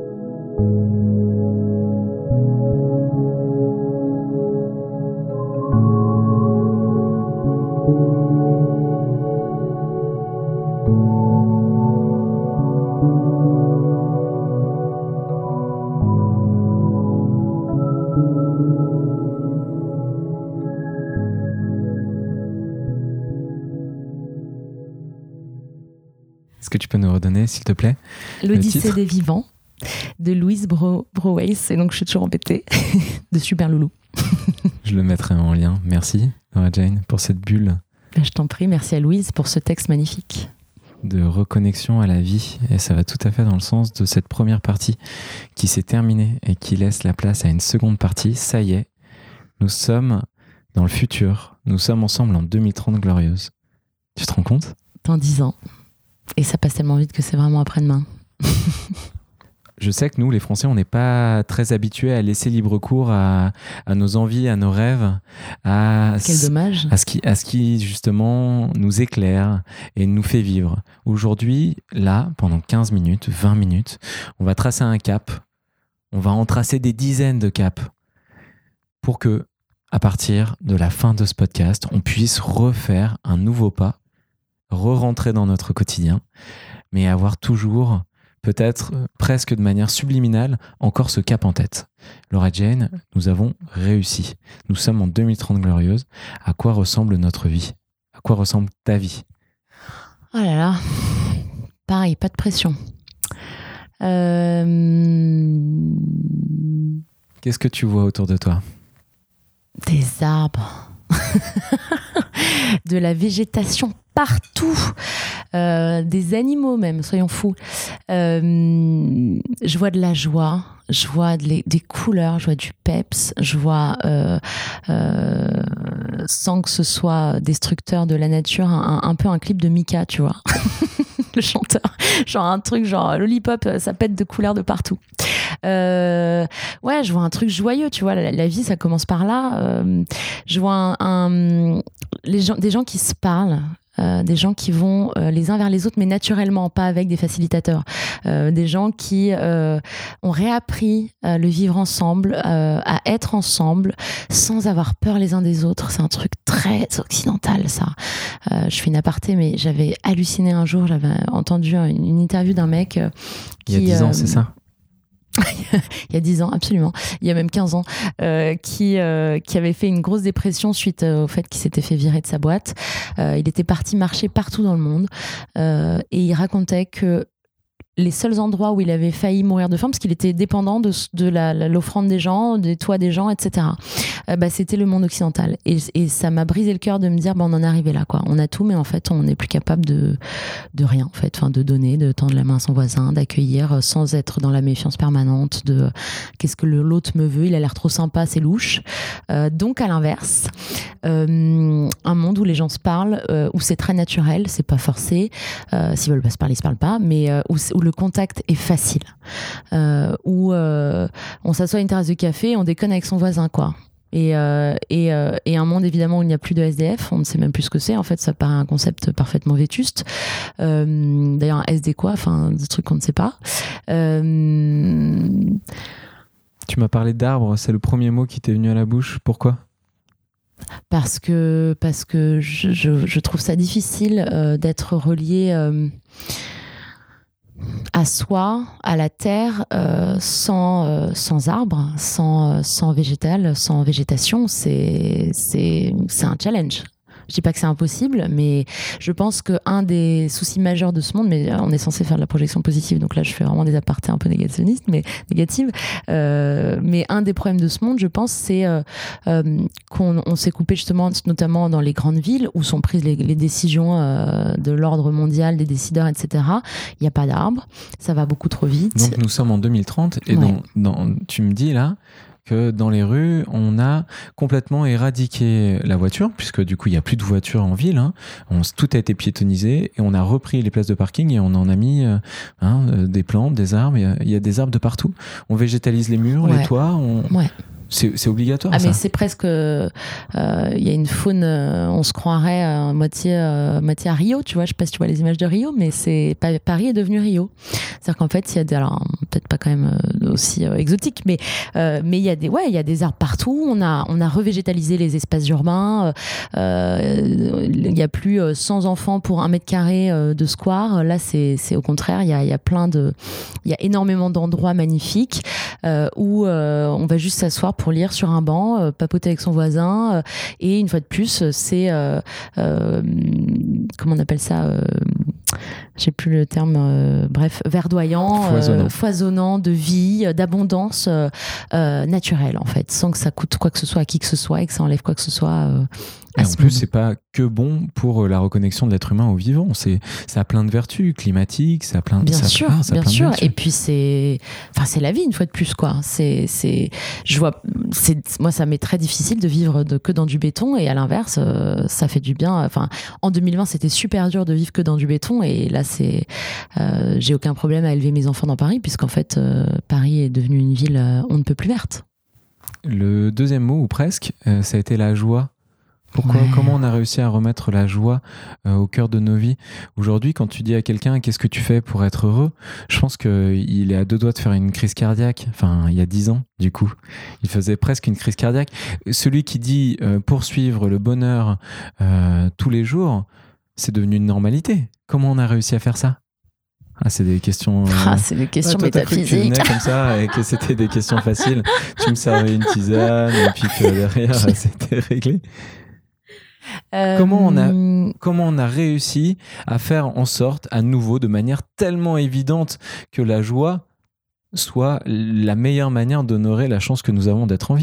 Est-ce que tu peux nous redonner, s'il te plaît, L'Odyssée des vivants de Louise Broweis, et donc je suis toujours embêtée, de Super Loulou. Je le mettrai en lien. Merci, Nora Jane, pour cette bulle. Je t'en prie, merci à Louise pour ce texte magnifique. De reconnexion à la vie, et ça va tout à fait dans le sens de cette première partie qui s'est terminée et qui laisse la place à une seconde partie. Ça y est, nous sommes dans le futur, nous sommes ensemble en 2030 glorieuse. Tu te rends compte ? Dans 10 ans. Et ça passe tellement vite que c'est vraiment après-demain. Je sais que nous, les Français, on n'est pas très habitués à laisser libre cours à nos envies, à nos rêves, Quel dommage. à ce qui justement nous éclaire et nous fait vivre. Aujourd'hui, là, pendant 15 minutes, 20 minutes, on va tracer un cap, on va en tracer des dizaines de caps pour que, à partir de la fin de ce podcast, on puisse refaire un nouveau pas, re-rentrer dans notre quotidien, mais avoir toujours, peut-être presque de manière subliminale, encore ce cap en tête. Laura Jane, nous avons réussi. Nous sommes en 2030 glorieuse. À quoi ressemble notre vie ? À quoi ressemble ta vie ? Oh là là, pareil, pas de pression. Qu'est-ce que tu vois autour de toi ? Des arbres. De la végétation partout, des animaux même, soyons fous. Je vois de la joie, je vois des couleurs, je vois du peps, je vois, sans que ce soit destructeur de la nature, un peu un clip de Mika, tu vois. Le chanteur, genre un truc genre Lollipop, ça pète de couleurs de partout. Ouais, je vois un truc joyeux, tu vois, la vie ça commence par là. Je vois des gens qui se parlent, des gens qui vont les uns vers les autres mais naturellement, pas avec des facilitateurs, des gens qui ont réappris le vivre ensemble, à être ensemble sans avoir peur les uns des autres. C'est un truc très occidental, ça. Je fais une aparté, mais j'avais halluciné un jour, j'avais entendu une interview d'un mec qui, il y a 10 ans, c'est ça? Il y a 10 ans, absolument. Il y a même 15 ans, qui avait fait une grosse dépression suite au fait qu'il s'était fait virer de sa boîte. Il était parti marcher partout dans le monde et il racontait que les seuls endroits où il avait failli mourir de faim, parce qu'il était dépendant de l'offrande des gens, des toits des gens, etc. C'était le monde occidental. Et ça m'a brisé le cœur de me dire, on en est arrivé là, quoi. On a tout, mais en fait, on n'est plus capable de rien, en fait. Enfin, de donner, de tendre la main à son voisin, d'accueillir sans être dans la méfiance permanente de qu'est-ce que l'autre me veut, il a l'air trop sympa, c'est louche. Donc, à l'inverse, un monde où les gens se parlent, où c'est très naturel, c'est pas forcé. S'ils veulent pas se parler, ils se parlent pas, mais où le contact est facile, où on s'assoit à une terrasse de café, on déconne avec son voisin, quoi. Et un monde évidemment où il n'y a plus de SDF, on ne sait même plus ce que c'est. En fait, ça paraît un concept parfaitement vétuste. D'ailleurs, un SD quoi, enfin des trucs qu'on ne sait pas. Tu m'as parlé d'arbres, c'est le premier mot qui t'est venu à la bouche. Pourquoi ? Parce que je trouve ça difficile d'être relié à soi, à la terre, sans arbres, sans végétal, sans végétation. C'est un challenge. Je dis pas que c'est impossible, mais je pense qu'un des soucis majeurs de ce monde, mais on est censé faire de la projection positive, donc là je fais vraiment des apartés un peu négatives, mais un des problèmes de ce monde, je pense, c'est qu'on s'est coupé justement, notamment dans les grandes villes où sont prises les décisions de l'ordre mondial, des décideurs, etc. Il n'y a pas d'arbres, ça va beaucoup trop vite. Donc nous sommes en 2030 et ouais. Tu me dis là que dans les rues, on a complètement éradiqué la voiture, puisque du coup, il n'y a plus de voitures en ville. Hein. Tout a été piétonnisé et on a repris les places de parking et on en a mis des plantes, des arbres. Il y a des arbres de partout. On végétalise les murs, les toits. Ouais. C'est obligatoire. Mais c'est presque. Il y a une faune. On se croirait moitié à Rio, tu vois. Je sais pas si tu vois les images de Rio, mais Paris est devenu Rio. C'est-à-dire qu'en fait, il y a alors peut-être pas quand même aussi exotique, mais il y a des arbres partout. On a revégétalisé les espaces urbains. Il y a plus 100 enfants pour 1 mètre carré de square. Là, c'est au contraire. Il y a énormément d'endroits magnifiques où on va juste s'asseoir pour lire sur un banc, papoter avec son voisin, et une fois de plus, c'est comment on appelle ça, j'ai plus le terme, bref, verdoyant, foisonnant de vie, d'abondance naturelle en fait, sans que ça coûte quoi que ce soit à qui que ce soit et que ça enlève quoi que ce soit. Et en plus, c'est pas que bon pour la reconnexion de l'être humain au vivant. Ça a plein de vertus climatiques, ça a plein de bien sûr. Et puis c'est la vie une fois de plus, quoi. Moi, ça m'est très difficile de vivre que dans du béton, et à l'inverse, ça fait du bien. Enfin, en 2020, c'était super dur de vivre que dans du béton, et là, j'ai aucun problème à élever mes enfants dans Paris, puisqu'en fait, Paris est devenue une ville on ne peut plus verte. Le deuxième mot, ou presque, ça a été la joie. Pourquoi ? Ouais. Comment on a réussi à remettre la joie au cœur de nos vies ? Aujourd'hui, quand tu dis à quelqu'un « Qu'est-ce que tu fais pour être heureux ?», je pense qu'il est à 2 doigts de faire une crise cardiaque. Enfin, il y a 10 ans, du coup. Il faisait presque une crise cardiaque. Celui qui dit poursuivre le bonheur tous les jours, c'est devenu une normalité. Comment on a réussi à faire ça ? C'est des questions. C'est des questions métaphysiques. Tu venais comme ça et que c'était des questions faciles. Tu me servais une tisane et puis que derrière, c'était réglé. Comment on a réussi à faire en sorte, à nouveau, de manière tellement évidente, que la joie soit la meilleure manière d'honorer la chance que nous avons d'être en vie ?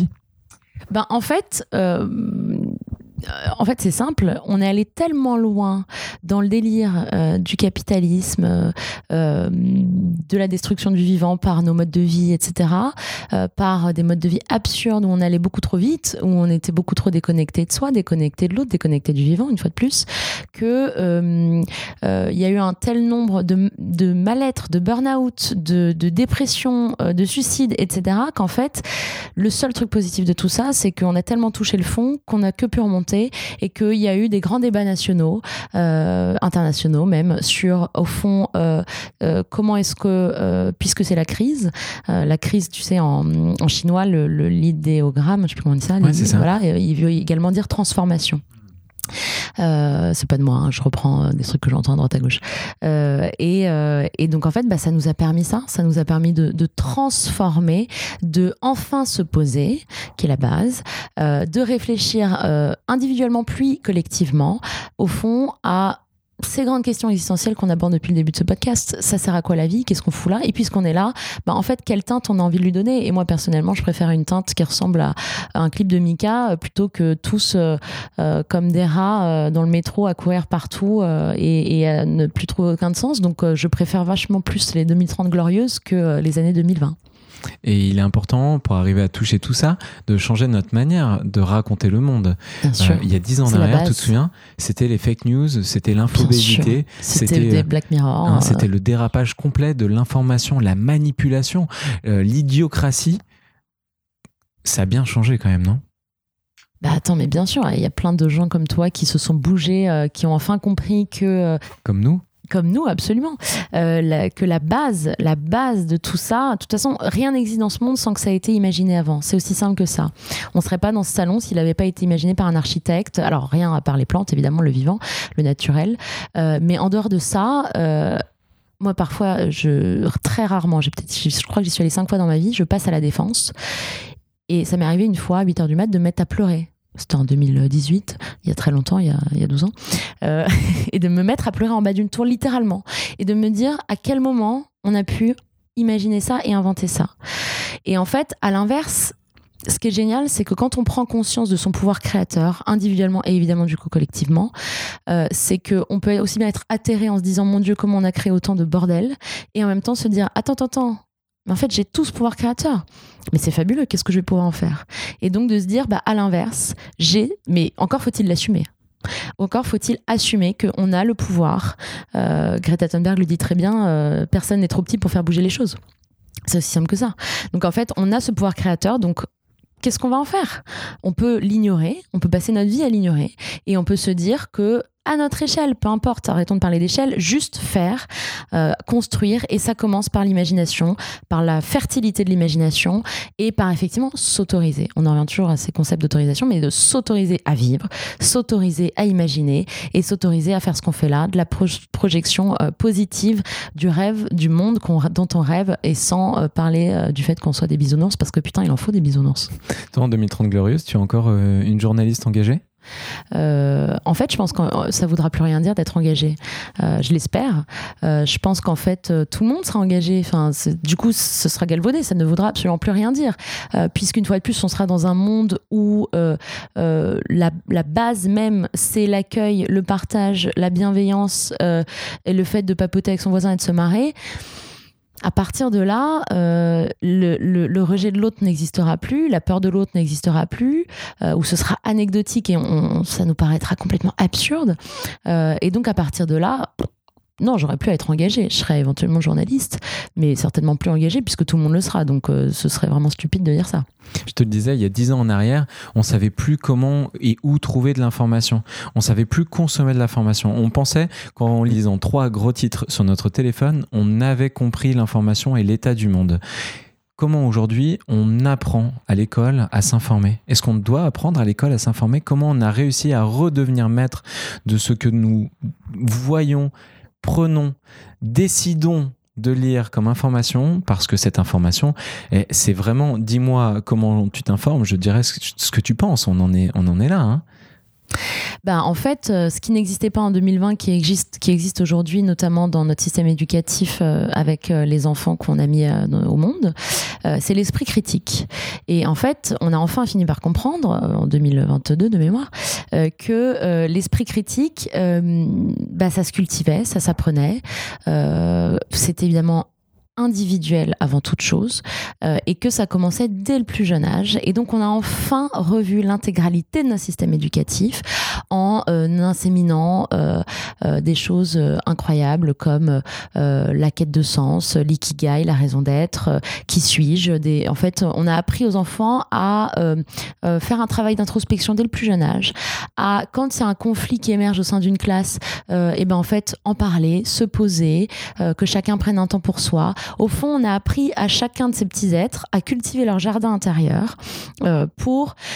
En fait, c'est simple. On est allé tellement loin dans le délire du capitalisme, de la destruction du vivant par nos modes de vie, etc., par des modes de vie absurdes où on allait beaucoup trop vite, où on était beaucoup trop déconnecté de soi, déconnecté de l'autre, déconnecté du vivant, une fois de plus, que y a eu un tel nombre de mal-être, de burn-out, de dépression, de suicide, etc., qu'en fait, le seul truc positif de tout ça, c'est qu'on a tellement touché le fond qu'on n'a que pu remonter, et qu'il y a eu des grands débats nationaux, internationaux même, sur, au fond, comment est-ce que, puisque c'est la crise, tu sais, en chinois, le l'idéogramme, je sais plus comment on dit ça, c'est ça. Voilà, il veut également dire transformation. C'est pas de moi, je reprends des trucs que j'entends à droite à gauche, et donc en fait ça nous a permis de transformer, de enfin se poser, qui est la base, de réfléchir individuellement puis collectivement au fond à ces grandes questions existentielles qu'on aborde depuis le début de ce podcast. Ça sert à quoi la vie ? Qu'est-ce qu'on fout là ? Et puisqu'on est là, en fait, quelle teinte on a envie de lui donner ? Et moi, personnellement, je préfère une teinte qui ressemble à un clip de Mika plutôt que tous comme des rats dans le métro à courir partout et à ne plus trouver aucun sens. Donc, je préfère vachement plus les 2030 glorieuses que les années 2020. Et il est important, pour arriver à toucher tout ça, de changer notre manière de raconter le monde. Bien sûr. Il y a 10 ans en arrière, tu te souviens, c'était les fake news, c'était l'infobésité. C'était des Black Mirror. C'était le dérapage complet de l'information, la manipulation, l'idiocratie. Ça a bien changé quand même, non ? Attends, mais bien sûr, il y a plein de gens comme toi qui se sont bougés, qui ont enfin compris que... Comme nous, absolument. Que la base de tout ça, de toute façon, rien n'existe dans ce monde sans que ça ait été imaginé avant. C'est aussi simple que ça. On ne serait pas dans ce salon s'il n'avait pas été imaginé par un architecte. Alors, rien à part les plantes, évidemment, le vivant, le naturel. Mais en dehors de ça... moi, parfois, très rarement, je crois que j'y suis allée 5 fois dans ma vie, je passe à la Défense. Et ça m'est arrivé une fois, à 8h du mat, de me mettre à pleurer. C'était en 2018, il y a très longtemps, il y a 12 ans. Et de me mettre à pleurer en bas d'une tour, littéralement. Et de me dire à quel moment on a pu imaginer ça et inventer ça. Et en fait, à l'inverse, ce qui est génial, c'est que quand on prend conscience de son pouvoir créateur, individuellement et évidemment du coup collectivement, c'est qu'on peut aussi bien être atterré en se disant « Mon Dieu, comment on a créé autant de bordel ?» et en même temps se dire « Attends, mais en fait, j'ai tout ce pouvoir créateur. Mais c'est fabuleux, qu'est-ce que je vais pouvoir en faire ?» Et donc de se dire, à l'inverse, mais encore faut-il l'assumer. Encore faut-il assumer qu'on a le pouvoir. Greta Thunberg le dit très bien, personne n'est trop petit pour faire bouger les choses. C'est aussi simple que ça. Donc en fait, on a ce pouvoir créateur, donc qu'est-ce qu'on va en faire ? On peut l'ignorer, on peut passer notre vie à l'ignorer, et on peut se dire que à notre échelle, peu importe, arrêtons de parler d'échelle, juste faire, construire, et ça commence par l'imagination, par la fertilité de l'imagination et par effectivement s'autoriser. On en revient toujours à ces concepts d'autorisation, mais de s'autoriser à vivre, s'autoriser à imaginer et s'autoriser à faire ce qu'on fait là, de la projection positive du rêve, du monde dont on rêve, et sans parler du fait qu'on soit des bisounours, parce que putain, il en faut des bisounours. Toi, en 2030 glorieuse, tu es encore une journaliste engagée ? En fait, je pense que ça voudra plus rien dire d'être engagé. Je l'espère. Je pense qu'en fait, tout le monde sera engagé. Enfin, du coup, ce sera galvaudé. Ça ne voudra absolument plus rien dire. Puisqu'une fois de plus, on sera dans un monde où la base même, c'est l'accueil, le partage, la bienveillance et le fait de papoter avec son voisin et de se marrer. À partir de là, le rejet de l'autre n'existera plus, la peur de l'autre n'existera plus, ou ce sera anecdotique et ça nous paraîtra complètement absurde. Et donc à partir de là, non, j'aurais plus à être engagée. Je serais éventuellement journaliste, mais certainement plus engagée puisque tout le monde le sera. Donc ce serait vraiment stupide de dire ça. Je te le disais, il y a 10 ans en arrière, on savait plus comment et où trouver de l'information. On savait plus consommer de l'information. On pensait qu'en lisant 3 gros titres sur notre téléphone, on avait compris l'information et l'état du monde. Comment aujourd'hui on apprend à l'école à s'informer ? Est-ce qu'on doit apprendre à l'école à s'informer ? Comment on a réussi à redevenir maître de ce que nous voyons, prenons, décidons de lire comme information, parce que cette information, c'est vraiment, dis-moi comment tu t'informes, je dirais ce que tu penses, on en est là, hein. En fait, ce qui n'existait pas en 2020, qui existe aujourd'hui, notamment dans notre système éducatif avec les enfants qu'on a mis au monde, c'est l'esprit critique. Et en fait, on a enfin fini par comprendre, en 2022 de mémoire, que l'esprit critique, ça se cultivait, ça s'apprenait. C'est évidemment individuel avant toute chose, et que ça commençait dès le plus jeune âge. Et donc on a enfin revu l'intégralité de notre système éducatif en inséminant des choses incroyables comme la quête de sens, l'ikigai, la raison d'être, qui suis-je. En fait, on a appris aux enfants à faire un travail d'introspection dès le plus jeune âge, à quand il y a un conflit qui émerge au sein d'une classe, en fait en parler, se poser, que chacun prenne un temps pour soi. Au fond, on a appris à chacun de ces petits êtres à cultiver leur jardin intérieur pour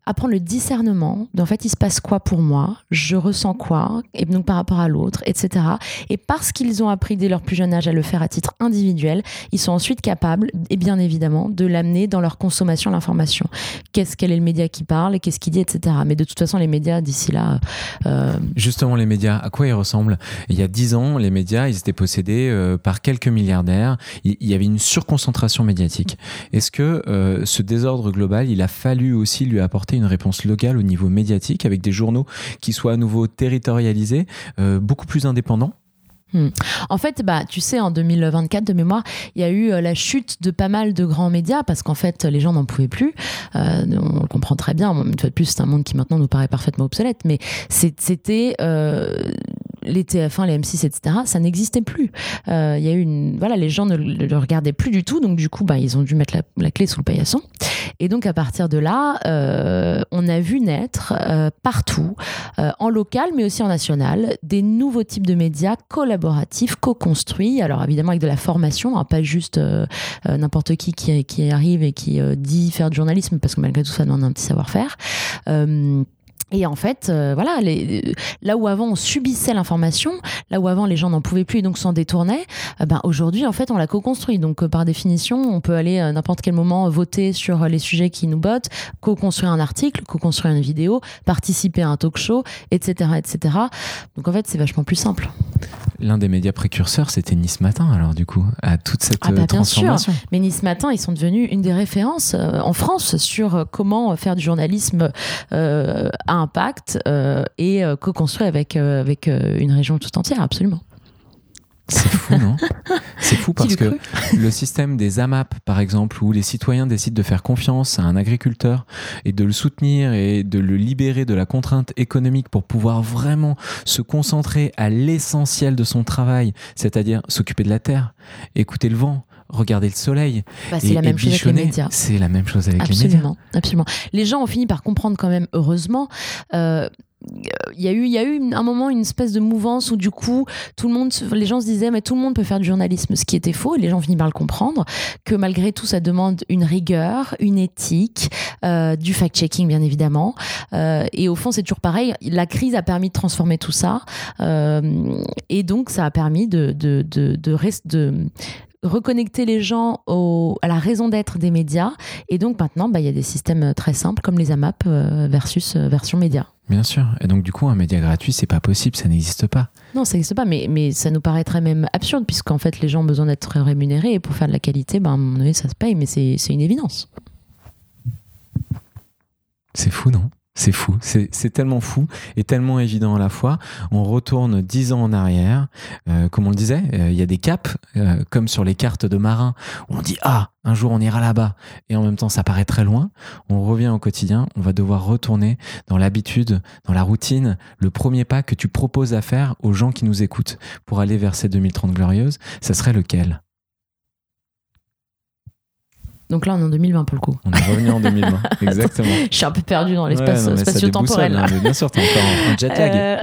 apprendre le discernement d'en fait il se passe quoi pour moi, je ressens quoi, et donc par rapport à l'autre, etc. Et parce qu'ils ont appris dès leur plus jeune âge à le faire à titre individuel, ils sont ensuite capables, et bien évidemment, de l'amener dans leur consommation de l'information. Quel est le média qui parle, qu'est-ce qu'il dit, etc. Mais de toute façon, les médias, d'ici là... Justement, les médias, à quoi ils ressemblent ? Il y a 10 ans, les médias, ils étaient possédés par quelques milliardaires. Il y avait une surconcentration médiatique. Est-ce que ce désordre global, il a fallu aussi lui apporter une réponse locale au niveau médiatique, avec des journaux qui soient à nouveau territorialisés, beaucoup plus indépendants ? En fait, tu sais, en 2024, de mémoire, il y a eu la chute de pas mal de grands médias parce qu'en fait, les gens n'en pouvaient plus. On le comprend très bien. Une fois de plus, c'est un monde qui maintenant nous paraît parfaitement obsolète, mais c'était... les TF1, les M6, etc., ça n'existait plus. Il y a eu les gens ne le regardaient plus du tout, donc du coup, ils ont dû mettre la clé sous le paillasson. Et donc, à partir de là, on a vu naître partout, en local, mais aussi en national, des nouveaux types de médias collaboratifs, co-construits. Alors, évidemment, avec de la formation, pas juste n'importe qui arrive et qui dit faire du journalisme, parce que malgré tout, ça demande un petit savoir-faire. Et en fait, là où avant on subissait l'information, là où avant les gens n'en pouvaient plus et donc s'en détournaient, aujourd'hui en fait on l'a co-construit. Donc par définition, on peut aller à n'importe quel moment voter sur les sujets qui nous bottent, co-construire un article, co-construire une vidéo, participer à un talk show, etc., etc. Donc en fait c'est vachement plus simple. L'un des médias précurseurs, c'était Nice Matin, alors du coup, à toute cette transformation. Bien sûr. Mais Nice Matin, ils sont devenus une des références en France sur comment faire du journalisme à impact et co-construit avec une région tout entière, absolument. C'est fou, non ? C'est fou parce que le système des AMAP, par exemple, où les citoyens décident de faire confiance à un agriculteur et de le soutenir et de le libérer de la contrainte économique pour pouvoir vraiment se concentrer à l'essentiel de son travail, c'est-à-dire s'occuper de la terre, écouter le vent, regarder le soleil. C'est la même chose avec les médias. C'est la même chose avec les médias. Absolument. Les gens ont fini par comprendre quand même, heureusement. Il y a eu un moment une espèce de mouvance où du coup les gens se disaient mais tout le monde peut faire du journalisme, ce qui était faux, et les gens ont fini par le comprendre, que malgré tout ça demande une rigueur, une éthique, du fact-checking bien évidemment, et au fond c'est toujours pareil, la crise a permis de transformer tout ça, et donc ça a permis de reconnecter les gens à la raison d'être des médias, et donc maintenant il y a des systèmes très simples comme les AMAP versus version média. Bien sûr, et donc du coup un média gratuit c'est pas possible, ça n'existe pas. Non, ça n'existe pas, mais ça nous paraîtrait même absurde puisqu'en fait les gens ont besoin d'être rémunérés, et pour faire de la qualité, à un moment donné ça se paye, mais c'est une évidence. C'est fou, non ? C'est fou, c'est tellement fou et tellement évident à la fois. On retourne 10 ans en arrière, comme on le disait, il y a des caps, comme sur les cartes de marins, où on dit « Ah, un jour on ira là-bas », et en même temps ça paraît très loin. On revient au quotidien, on va devoir retourner dans l'habitude, dans la routine, le premier pas que tu proposes à faire aux gens qui nous écoutent pour aller vers ces 2030 glorieuses, ça serait lequel ? Donc là, on est en 2020 pour le coup. On est revenu en 2020, exactement. Je suis un peu perdue dans l'espace spatio-temporel. Hein, bien sûr, t'es encore en jet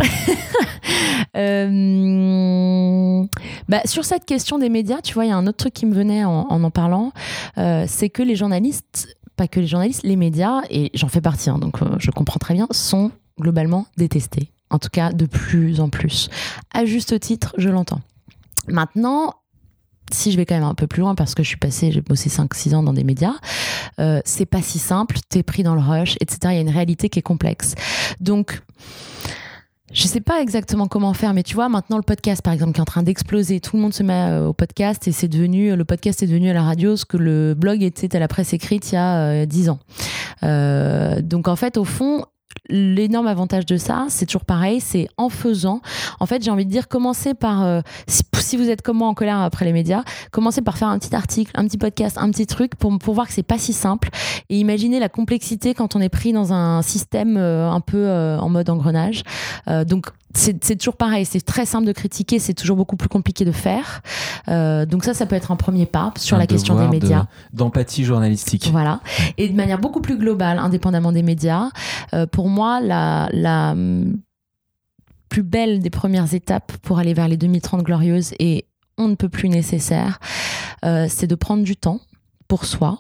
lag. Sur cette question des médias, tu vois, il y a un autre truc qui me venait en parlant, c'est que les journalistes, pas que les journalistes, les médias, et j'en fais partie, donc je comprends très bien, sont globalement détestés. En tout cas, de plus en plus. À juste titre, je l'entends. Maintenant, si je vais quand même un peu plus loin, parce que j'ai bossé 5-6 ans dans des médias, c'est pas si simple, t'es pris dans le rush, etc. Il y a une réalité qui est complexe. Donc, je sais pas exactement comment faire, mais tu vois, maintenant le podcast, par exemple, qui est en train d'exploser, tout le monde se met au podcast, et le podcast est devenu à la radio ce que le blog était à la presse écrite il y a 10 ans. Donc en fait, au fond, l'énorme avantage de ça, c'est toujours pareil, c'est en faisant. En fait, j'ai envie de dire, commencez par, si vous êtes comme moi en colère après les médias, commencez par faire un petit article, un petit podcast, un petit truc pour voir que c'est pas si simple, et imaginez la complexité quand on est pris dans un système un peu en mode engrenage. Donc c'est toujours pareil, c'est très simple de critiquer, c'est toujours beaucoup plus compliqué de faire. Donc ça peut être un premier pas sur la question des médias. D'empathie journalistique. Voilà. Et de manière beaucoup plus globale, indépendamment des médias, pour moi, la plus belle des premières étapes pour aller vers les 2030 glorieuses, et on ne peut plus nécessaire, c'est de prendre du temps pour soi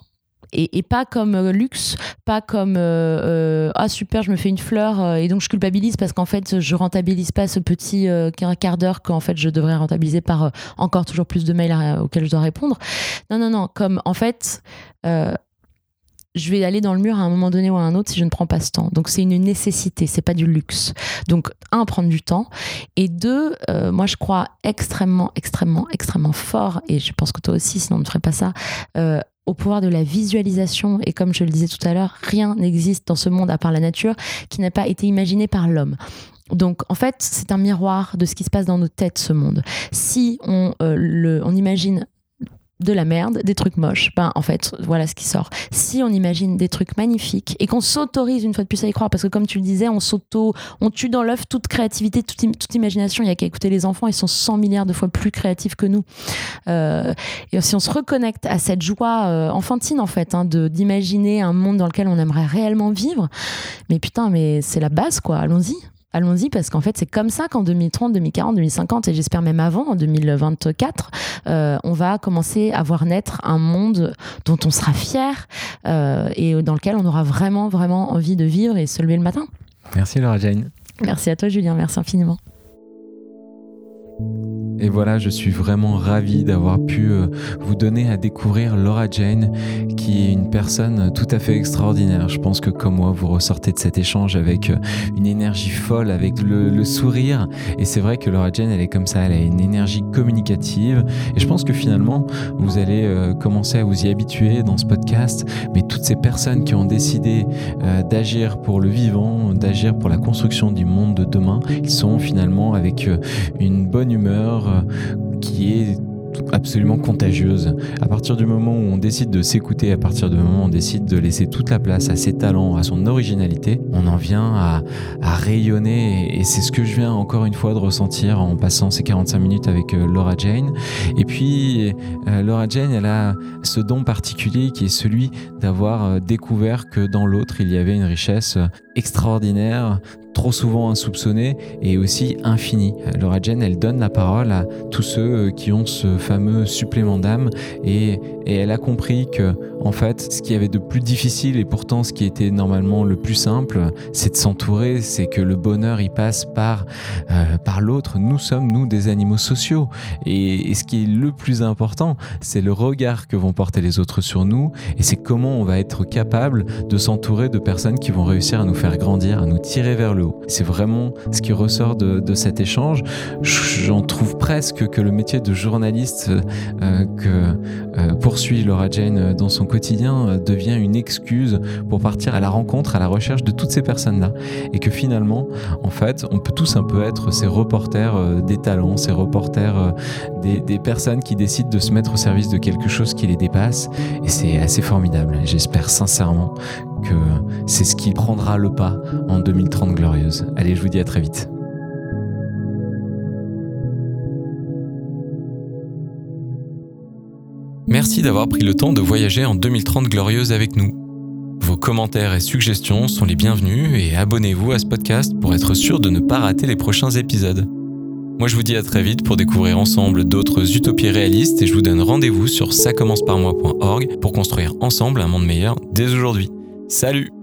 Et pas comme luxe, pas comme ah super, je me fais une fleur et donc je culpabilise parce qu'en fait je rentabilise pas ce petit quart d'heure qu'en fait je devrais rentabiliser par encore toujours plus de mails auxquels je dois répondre. Non, comme en fait je vais aller dans le mur à un moment donné ou à un autre si je ne prends pas ce temps. Donc c'est une nécessité, c'est pas du luxe. Donc prendre du temps, et deux, moi je crois extrêmement fort, et je pense que toi aussi sinon on ne ferait pas ça, au pouvoir de la visualisation. Et comme je le disais tout à l'heure, rien n'existe dans ce monde à part la nature qui n'a pas été imaginé par l'homme. Donc en fait c'est un miroir de ce qui se passe dans nos têtes, ce monde. Si on imagine de la merde, des trucs moches, ben en fait voilà ce qui sort. Si on imagine des trucs magnifiques et qu'on s'autorise une fois de plus à y croire, parce que comme tu le disais, on tue dans l'œuf toute créativité, toute imagination. Il y a qu'à écouter les enfants, ils sont 100 milliards de fois plus créatifs que nous. Et si on se reconnecte à cette joie enfantine en fait, d'imaginer un monde dans lequel on aimerait réellement vivre, mais putain, mais c'est la base quoi, Allons-y, parce qu'en fait, c'est comme ça qu'en 2030, 2040, 2050, et j'espère même avant, en 2024, on va commencer à voir naître un monde dont on sera fier et dans lequel on aura vraiment envie de vivre et se lever le matin. Merci Laura Jane. Merci à toi Julien, merci infiniment. Et voilà, je suis vraiment ravi d'avoir pu vous donner à découvrir Laura Jane, qui est une personne tout à fait extraordinaire. Je pense que comme moi, vous ressortez de cet échange avec une énergie folle, avec le sourire. Et c'est vrai que Laura Jane, elle est comme ça, elle a une énergie communicative. Et je pense que finalement, vous allez commencer à vous y habituer dans ce podcast. Mais toutes ces personnes qui ont décidé d'agir pour le vivant, d'agir pour la construction du monde de demain, ils sont finalement avec une bonne humeur qui est absolument contagieuse. À partir du moment où on décide de s'écouter, à partir du moment où on décide de laisser toute la place à ses talents, à son originalité, on en vient à rayonner, et c'est ce que je viens encore une fois de ressentir en passant ces 45 minutes avec Laura Jane. Et puis Laura Jane, elle a ce don particulier qui est celui d'avoir découvert que dans l'autre il y avait une richesse extraordinaire, trop souvent insoupçonnée et aussi infinie. Laura Jane, elle donne la parole à tous ceux qui ont ce fameux supplément d'âme, et elle a compris que en fait, ce qui avait de plus difficile et pourtant ce qui était normalement le plus simple, c'est de s'entourer, c'est que le bonheur il passe par l'autre. Nous sommes des animaux sociaux, et ce qui est le plus important, c'est le regard que vont porter les autres sur nous, et c'est comment on va être capable de s'entourer de personnes qui vont réussir à nous faire grandir, à nous tirer vers le haut. C'est vraiment ce qui ressort de cet échange. J'en trouve presque que le métier de journaliste que poursuit Laura Jane dans son quotidien devient une excuse pour partir à la rencontre, à la recherche de toutes ces personnes-là, et que finalement, en fait, on peut tous un peu être ces reporters des talents, ces reporters des personnes qui décident de se mettre au service de quelque chose qui les dépasse, et c'est assez formidable. J'espère sincèrement que c'est ce qui prendra le pas en 2030 glorieuse. Allez, je vous dis à très vite. Merci d'avoir pris le temps de voyager en 2030 glorieuse avec nous. Vos commentaires et suggestions sont les bienvenus, et abonnez-vous à ce podcast pour être sûr de ne pas rater les prochains épisodes. Moi, je vous dis à très vite pour découvrir ensemble d'autres utopies réalistes, et je vous donne rendez-vous sur çacommenceparmoi.org pour construire ensemble un monde meilleur dès aujourd'hui. Salut!